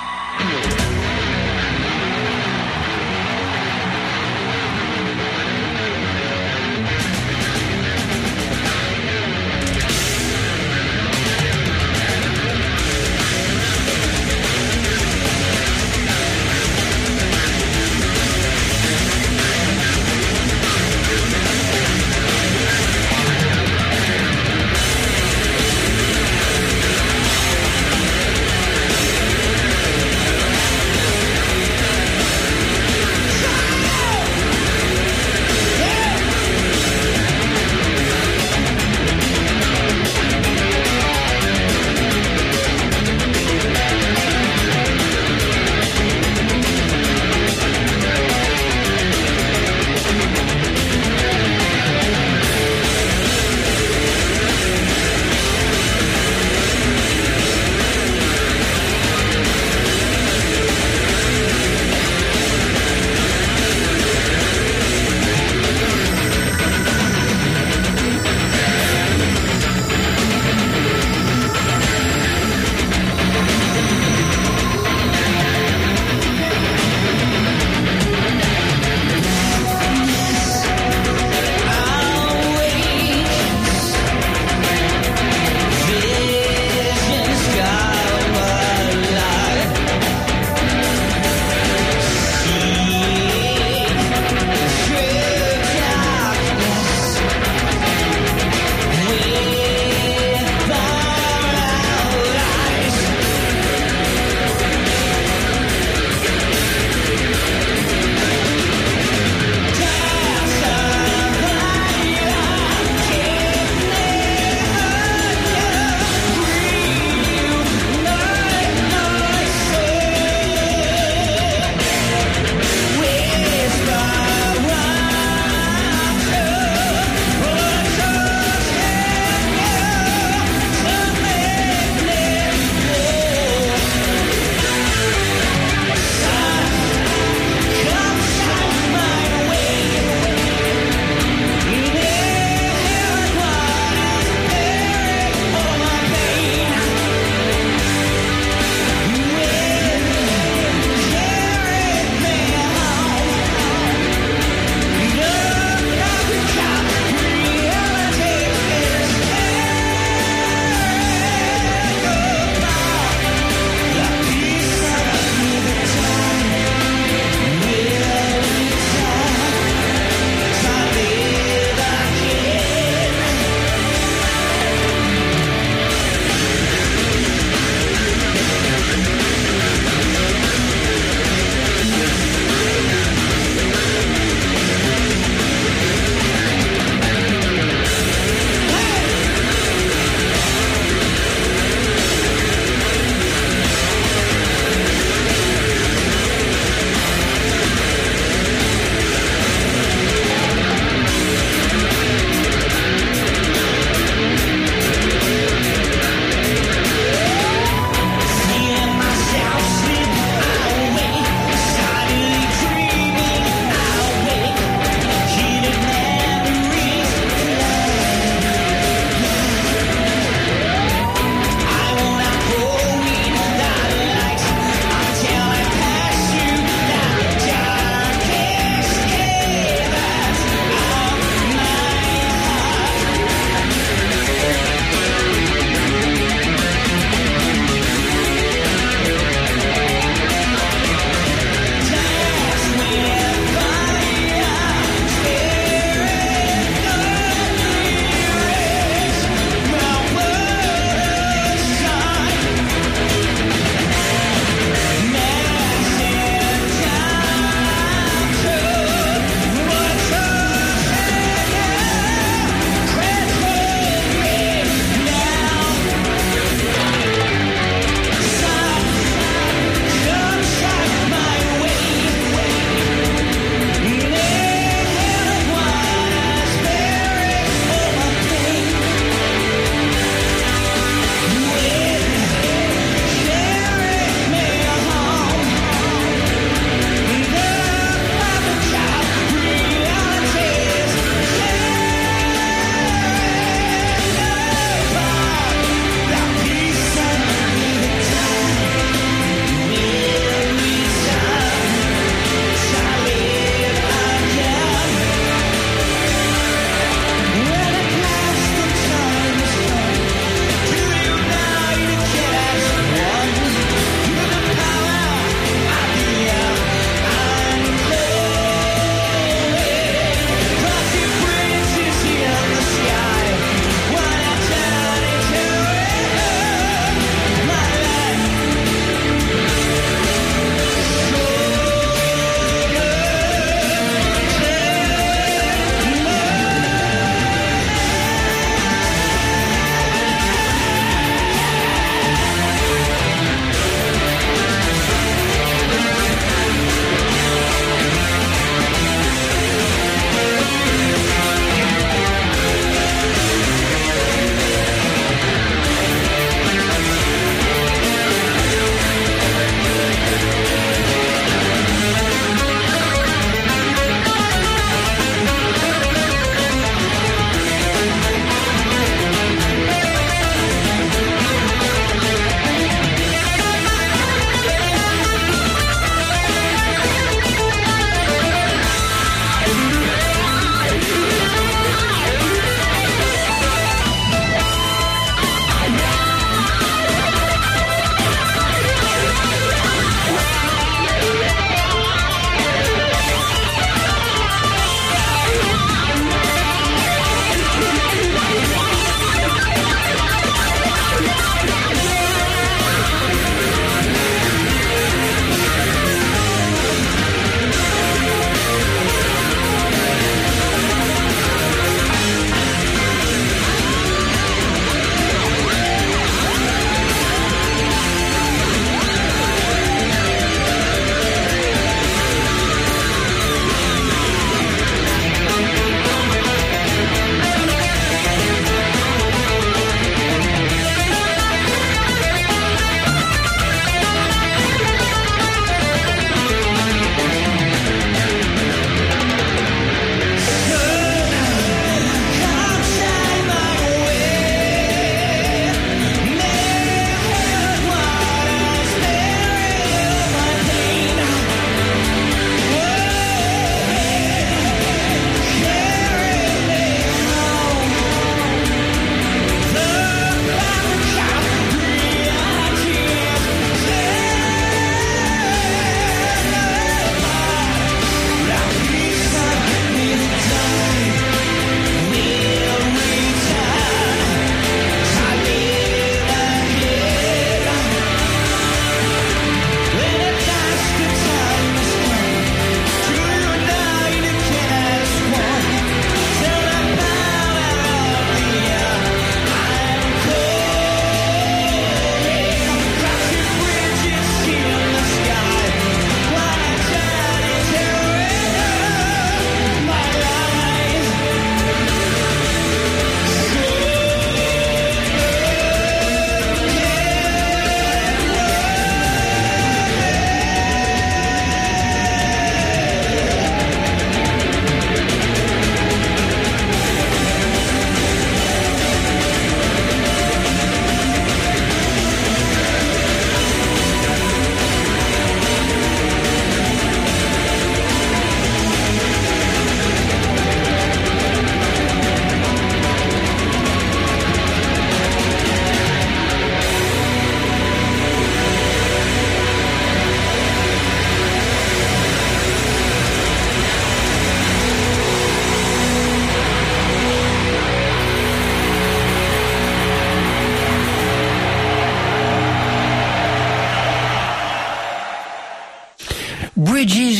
Thank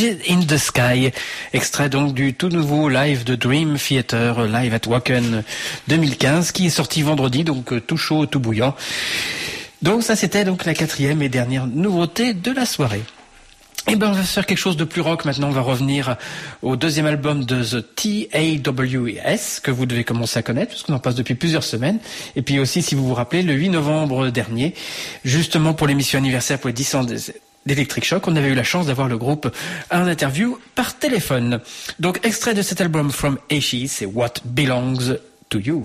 Bridges in the Sky, extrait donc du tout nouveau live de Dream Theater, live at Wacken deux mille quinze, qui est sorti vendredi, donc tout chaud, tout bouillant. Donc ça c'était donc la quatrième et dernière nouveauté de la soirée. Et ben on va faire quelque chose de plus rock maintenant, on va revenir au deuxième album de The T A W S que vous devez commencer à connaître puisqu'on en passe depuis plusieurs semaines. Et puis aussi si vous vous rappelez le huit novembre dernier, justement pour l'émission anniversaire pour les dix ans d'Electric Shock, on avait eu la chance d'avoir le groupe en interview par téléphone. Donc extrait de cet album From Ashes, c'est What Belongs to You.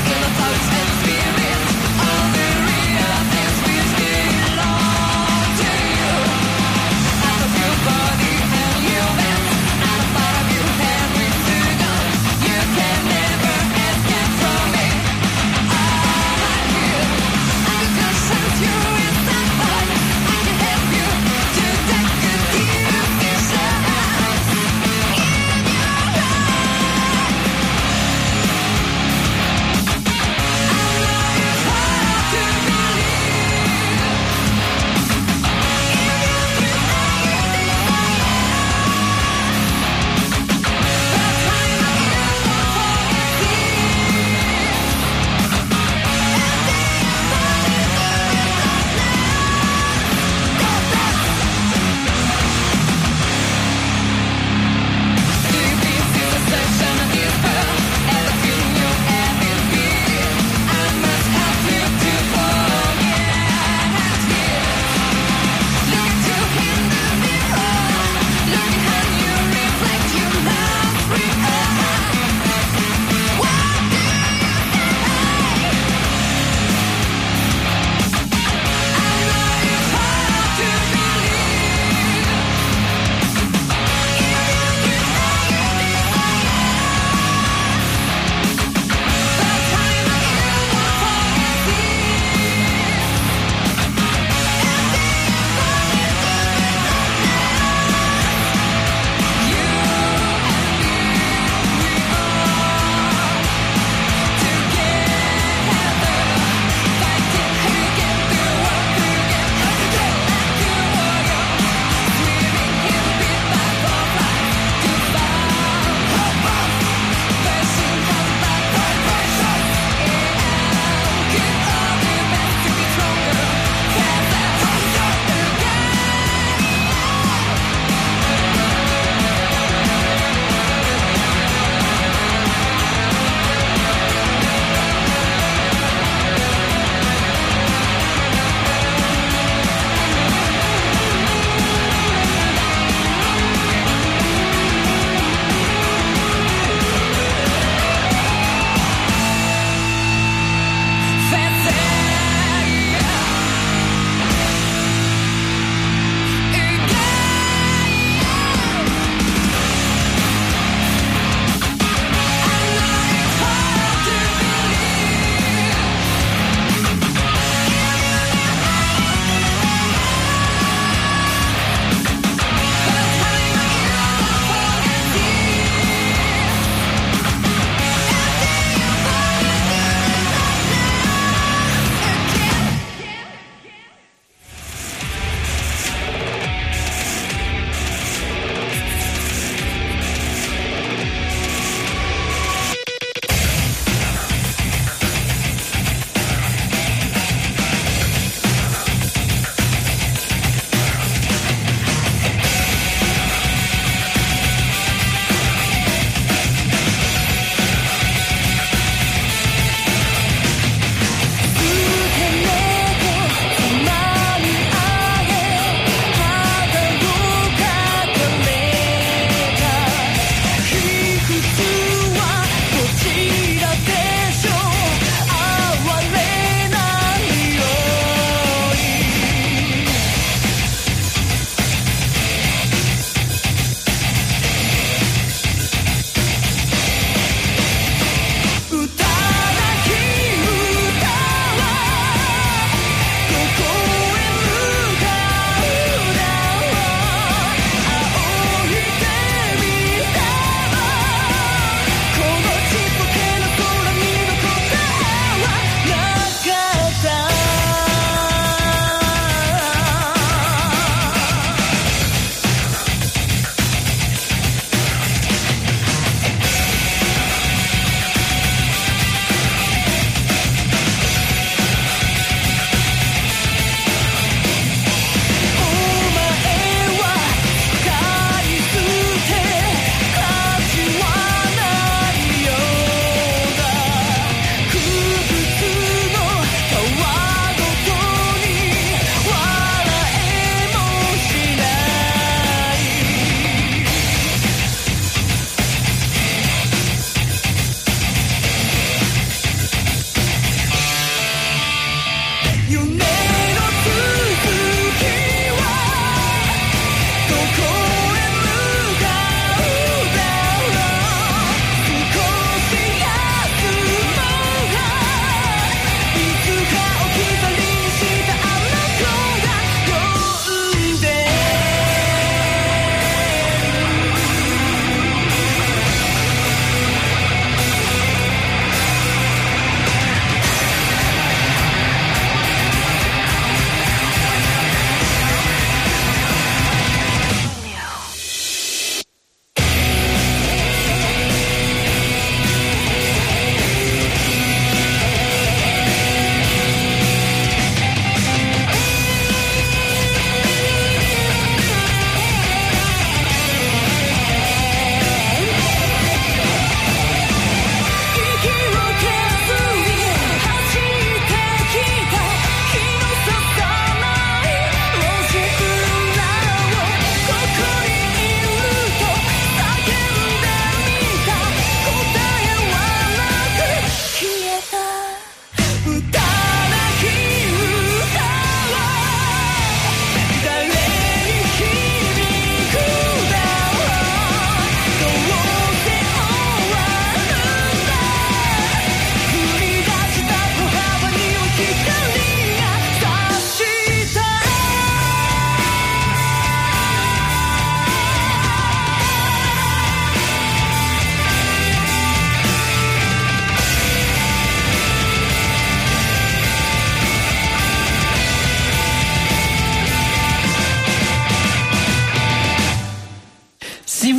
All the real things we still on to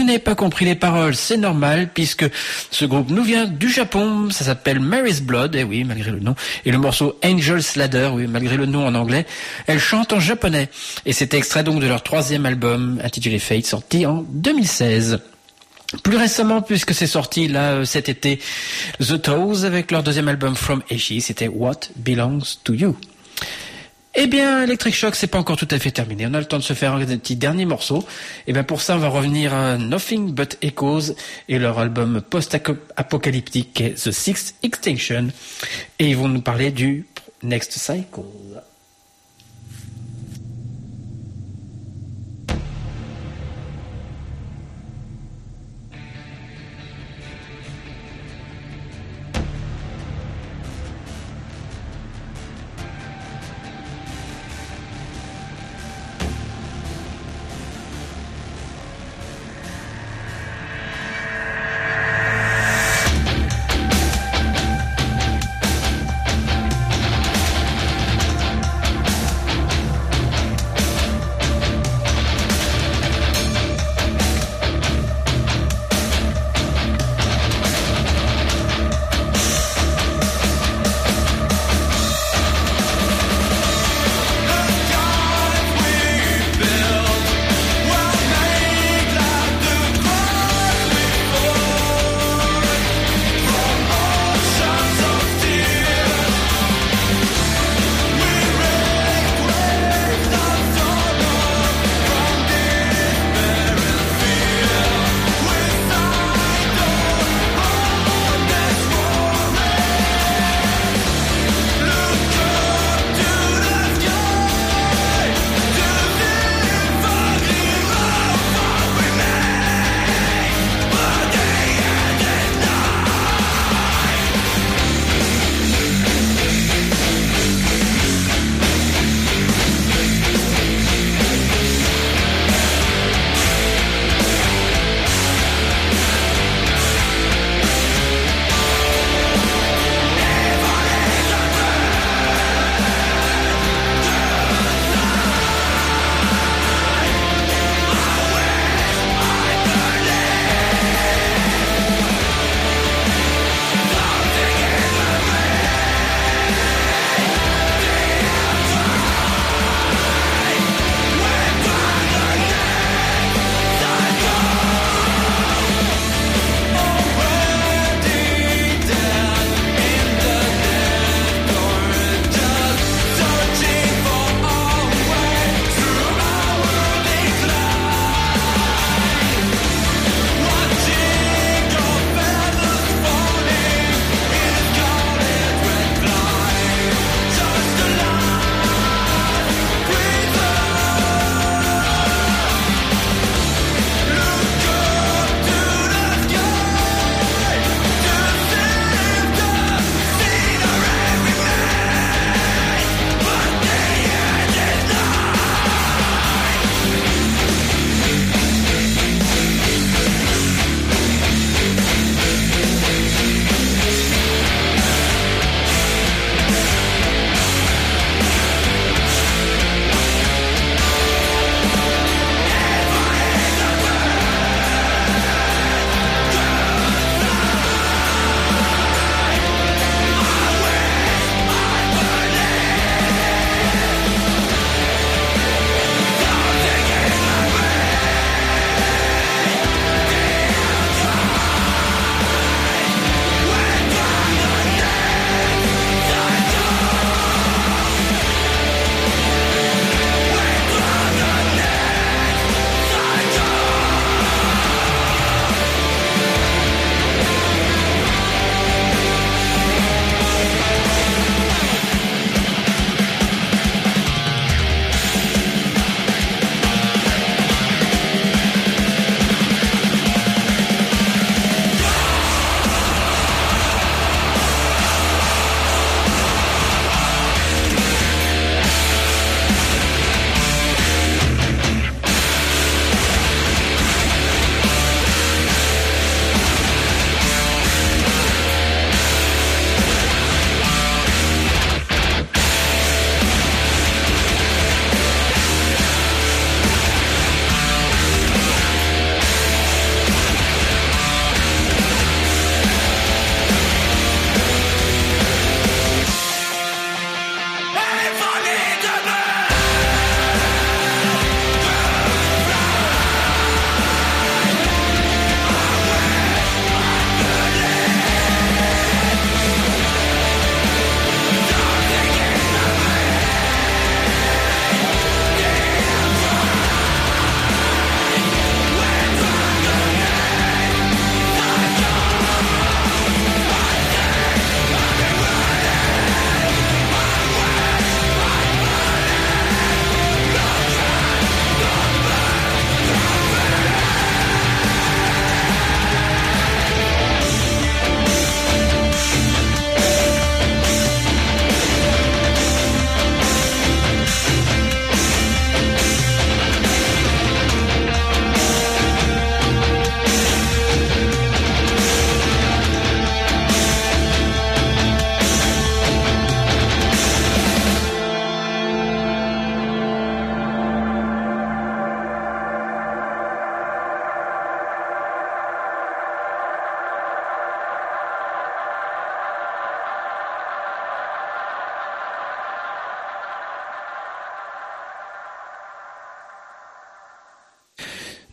n'avez pas compris les paroles, c'est normal, puisque ce groupe nous vient du Japon, ça s'appelle Mary's Blood, et oui, malgré le nom, et le morceau Angel's Ladder, oui, malgré le nom en anglais, elle chante en japonais, et c'est extrait donc de leur troisième album, intitulé Fate, sorti en deux mille seize. Plus récemment, puisque c'est sorti là cet été, The Toes avec leur deuxième album From Ashes, c'était What Belongs to You. Eh bien, Electric Shock, c'est pas encore tout à fait terminé. On a le temps de se faire un petit dernier morceau. Et bien pour ça, on va revenir à Nothing But Echoes et leur album post-apocalyptique The Sixth Extinction. Et ils vont nous parler du Next Cycle. Thank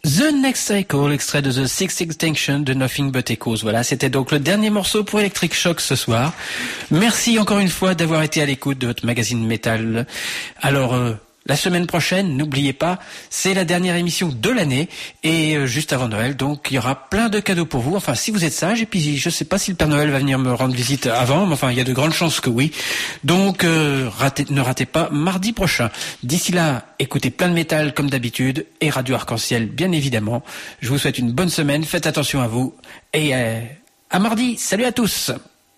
The Next Cycle, extrait de The Sixth Extinction de Nothing But Echoes. Voilà, c'était donc le dernier morceau pour Electric Shock ce soir. Merci encore une fois d'avoir été à l'écoute de votre magazine Metal. Alors, euh, la semaine prochaine, n'oubliez pas, c'est la dernière émission de l'année et euh, juste avant Noël, donc il y aura plein de cadeaux pour vous. Enfin, si vous êtes sage, et puis je sais pas si le Père Noël va venir me rendre visite avant, mais enfin, il y a de grandes chances que oui. Donc, euh, ratez, ne ratez pas mardi prochain. D'ici là, écoutez plein de métal comme d'habitude et Radio Arc-en-Ciel, bien évidemment. Je vous souhaite une bonne semaine, faites attention à vous et euh, à mardi. Salut à tous.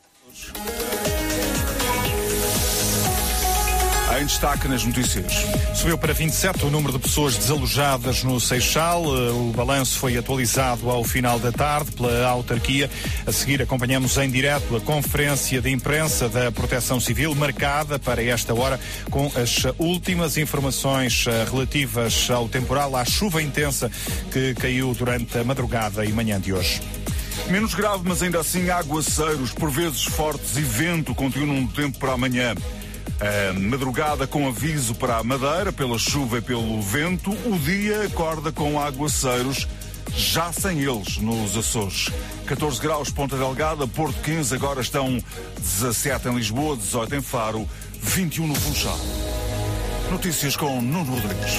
Em destaque nas notícias. Subiu para vinte e sete o número de pessoas desalojadas no Seixal. O balanço foi atualizado ao final da tarde pela autarquia. A seguir acompanhamos em direto a conferência de imprensa da Proteção Civil, marcada para esta hora com as últimas informações relativas ao temporal, à chuva intensa que caiu durante a madrugada e manhã de hoje. Menos grave, mas ainda assim aguaceiros, por vezes fortes e vento continuam no tempo para amanhã. A madrugada com aviso para a Madeira, pela chuva e pelo vento. O dia acorda com aguaceiros, já sem eles nos Açores. catorze graus Ponta Delgada, Porto quinze, agora estão dezassete em Lisboa, dezoito em Faro, vinte e um no Funchal. Notícias com Nuno Rodrigues.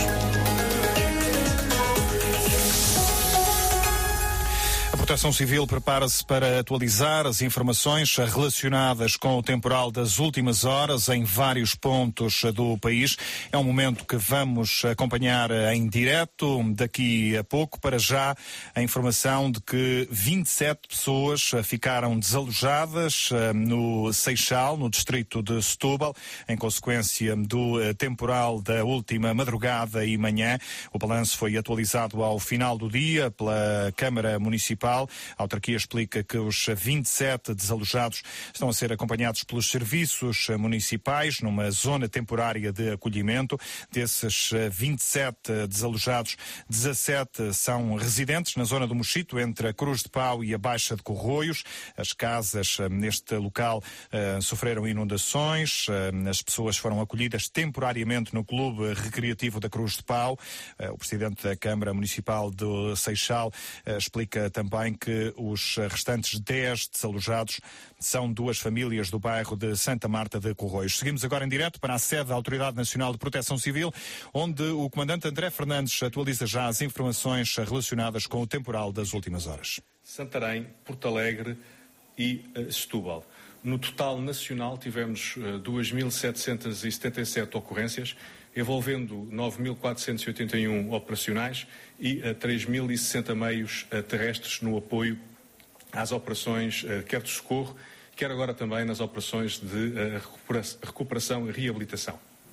A Proteção Civil prepara-se para atualizar as informações relacionadas com o temporal das últimas horas em vários pontos do país. É um momento que vamos acompanhar em direto daqui a pouco. Para já, a informação de que vinte e sete pessoas ficaram desalojadas no Seixal, no distrito de Setúbal, em consequência do temporal da última madrugada e manhã. O balanço foi atualizado ao final do dia pela Câmara Municipal. A autarquia explica que os vinte e sete desalojados estão a ser acompanhados pelos serviços municipais numa zona temporária de acolhimento. Desses vinte e sete desalojados, dezassete são residentes na zona do Mochito, entre a Cruz de Pau e a Baixa de Corroios. As casas neste local uh, sofreram inundações. Uh, as pessoas foram acolhidas temporariamente no Clube Recreativo da Cruz de Pau. Uh, o presidente da Câmara Municipal do Seixal uh, explica também que os restantes dez desalojados são duas famílias do bairro de Santa Marta de Corroios. Seguimos agora em direto para a sede da Autoridade Nacional de Proteção Civil, onde o comandante André Fernandes atualiza já as informações relacionadas com o temporal das últimas horas. Santarém, Porto Alegre e uh, Setúbal. No total nacional tivemos uh, duas mil setecentas e setenta e sete ocorrências, envolvendo nove mil quatrocentos e oitenta e um operacionais e uh, três mil e sessenta meios uh, terrestres no apoio às operações uh, quer de socorro, quer agora também nas operações de uh, recuperação e reabilitação.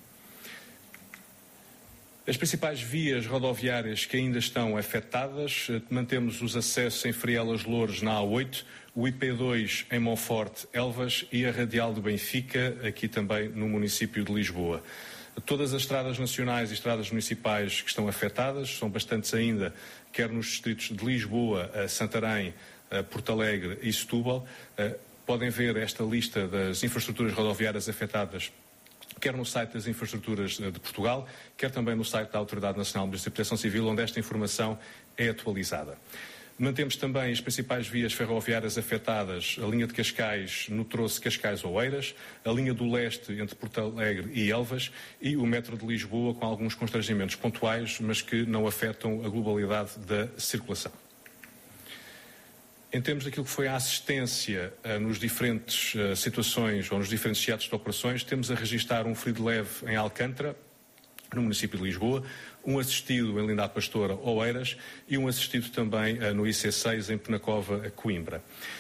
As principais vias rodoviárias que ainda estão afetadas, uh, mantemos os acessos em Frielas-Louros na A oito, o I P dois em Monforte, Elvas e a Radial de Benfica, aqui também no município de Lisboa. Todas as estradas nacionais e estradas municipais que estão afetadas, são bastantes ainda, quer nos distritos de Lisboa, Santarém, Porto Alegre e Setúbal. Podem ver esta lista das infraestruturas rodoviárias afetadas, quer no site das infraestruturas de Portugal, quer também no site da Autoridade Nacional de Proteção Civil, onde esta informação é atualizada. Mantemos também as principais vias ferroviárias afetadas, a linha de Cascais no troço Cascais-Oeiras, a linha do leste entre Porto Alegre e Elvas e o metro de Lisboa, com alguns constrangimentos pontuais, mas que não afetam a globalidade da circulação. Em termos daquilo que foi a assistência uh, nos diferentes uh, situações ou nos diferentes teatros de operações, temos a registrar um ferido leve em Alcântara, no município de Lisboa, um assistido em Lindade Pastora, Oeiras, e um assistido também uh, no I C seis, em Penacova, Coimbra.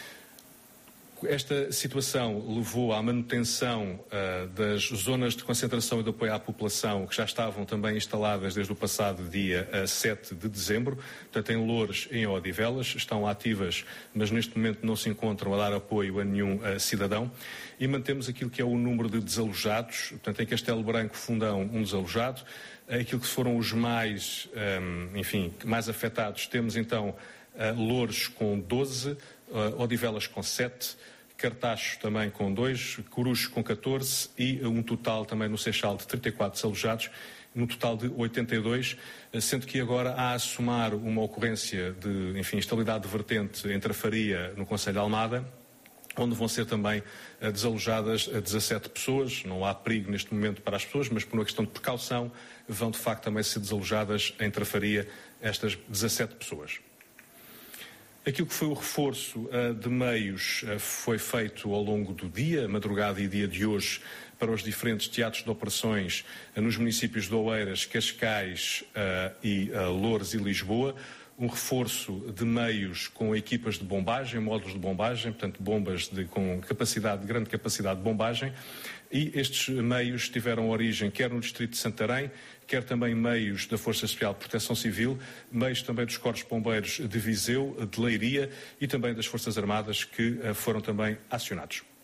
Esta situação levou à manutenção uh, das zonas de concentração e de apoio à população, que já estavam também instaladas desde o passado dia uh, sete de dezembro. Portanto, em Loures e em Odivelas, estão ativas, mas neste momento não se encontram a dar apoio a nenhum uh, cidadão. E mantemos aquilo que é o número de desalojados. Portanto, em Castelo Branco, Fundão, um desalojado. Aquilo que foram os mais, um, enfim, mais afetados, temos então uh, Loures com doze, uh, Odivelas com sete, Cartacho também com dois, Corucho com catorze e um total também no Seixal de trinta e quatro desalojados, no total de oitenta e dois, sendo que agora há a somar uma ocorrência de, enfim, instabilidade de vertente entre a Faria no concelho de Almada, onde vão ser também uh, desalojadas uh, dezassete pessoas. Não há perigo neste momento para as pessoas, mas por uma questão de precaução vão de facto também ser desalojadas em Trafaria estas dezassete pessoas. Aquilo que foi o reforço uh, de meios uh, foi feito ao longo do dia, madrugada e dia de hoje, para os diferentes teatros de operações uh, nos municípios de Oeiras, Cascais uh, e uh, Loures e Lisboa. Um reforço de meios com equipas de bombagem, módulos de bombagem, portanto bombas de, com capacidade, de grande capacidade de bombagem, e estes meios tiveram origem quer no distrito de Santarém, quer também meios da Força Especial de Proteção Civil, meios também dos Corpos de Bombeiros de Viseu, de Leiria e também das Forças Armadas que foram também acionados.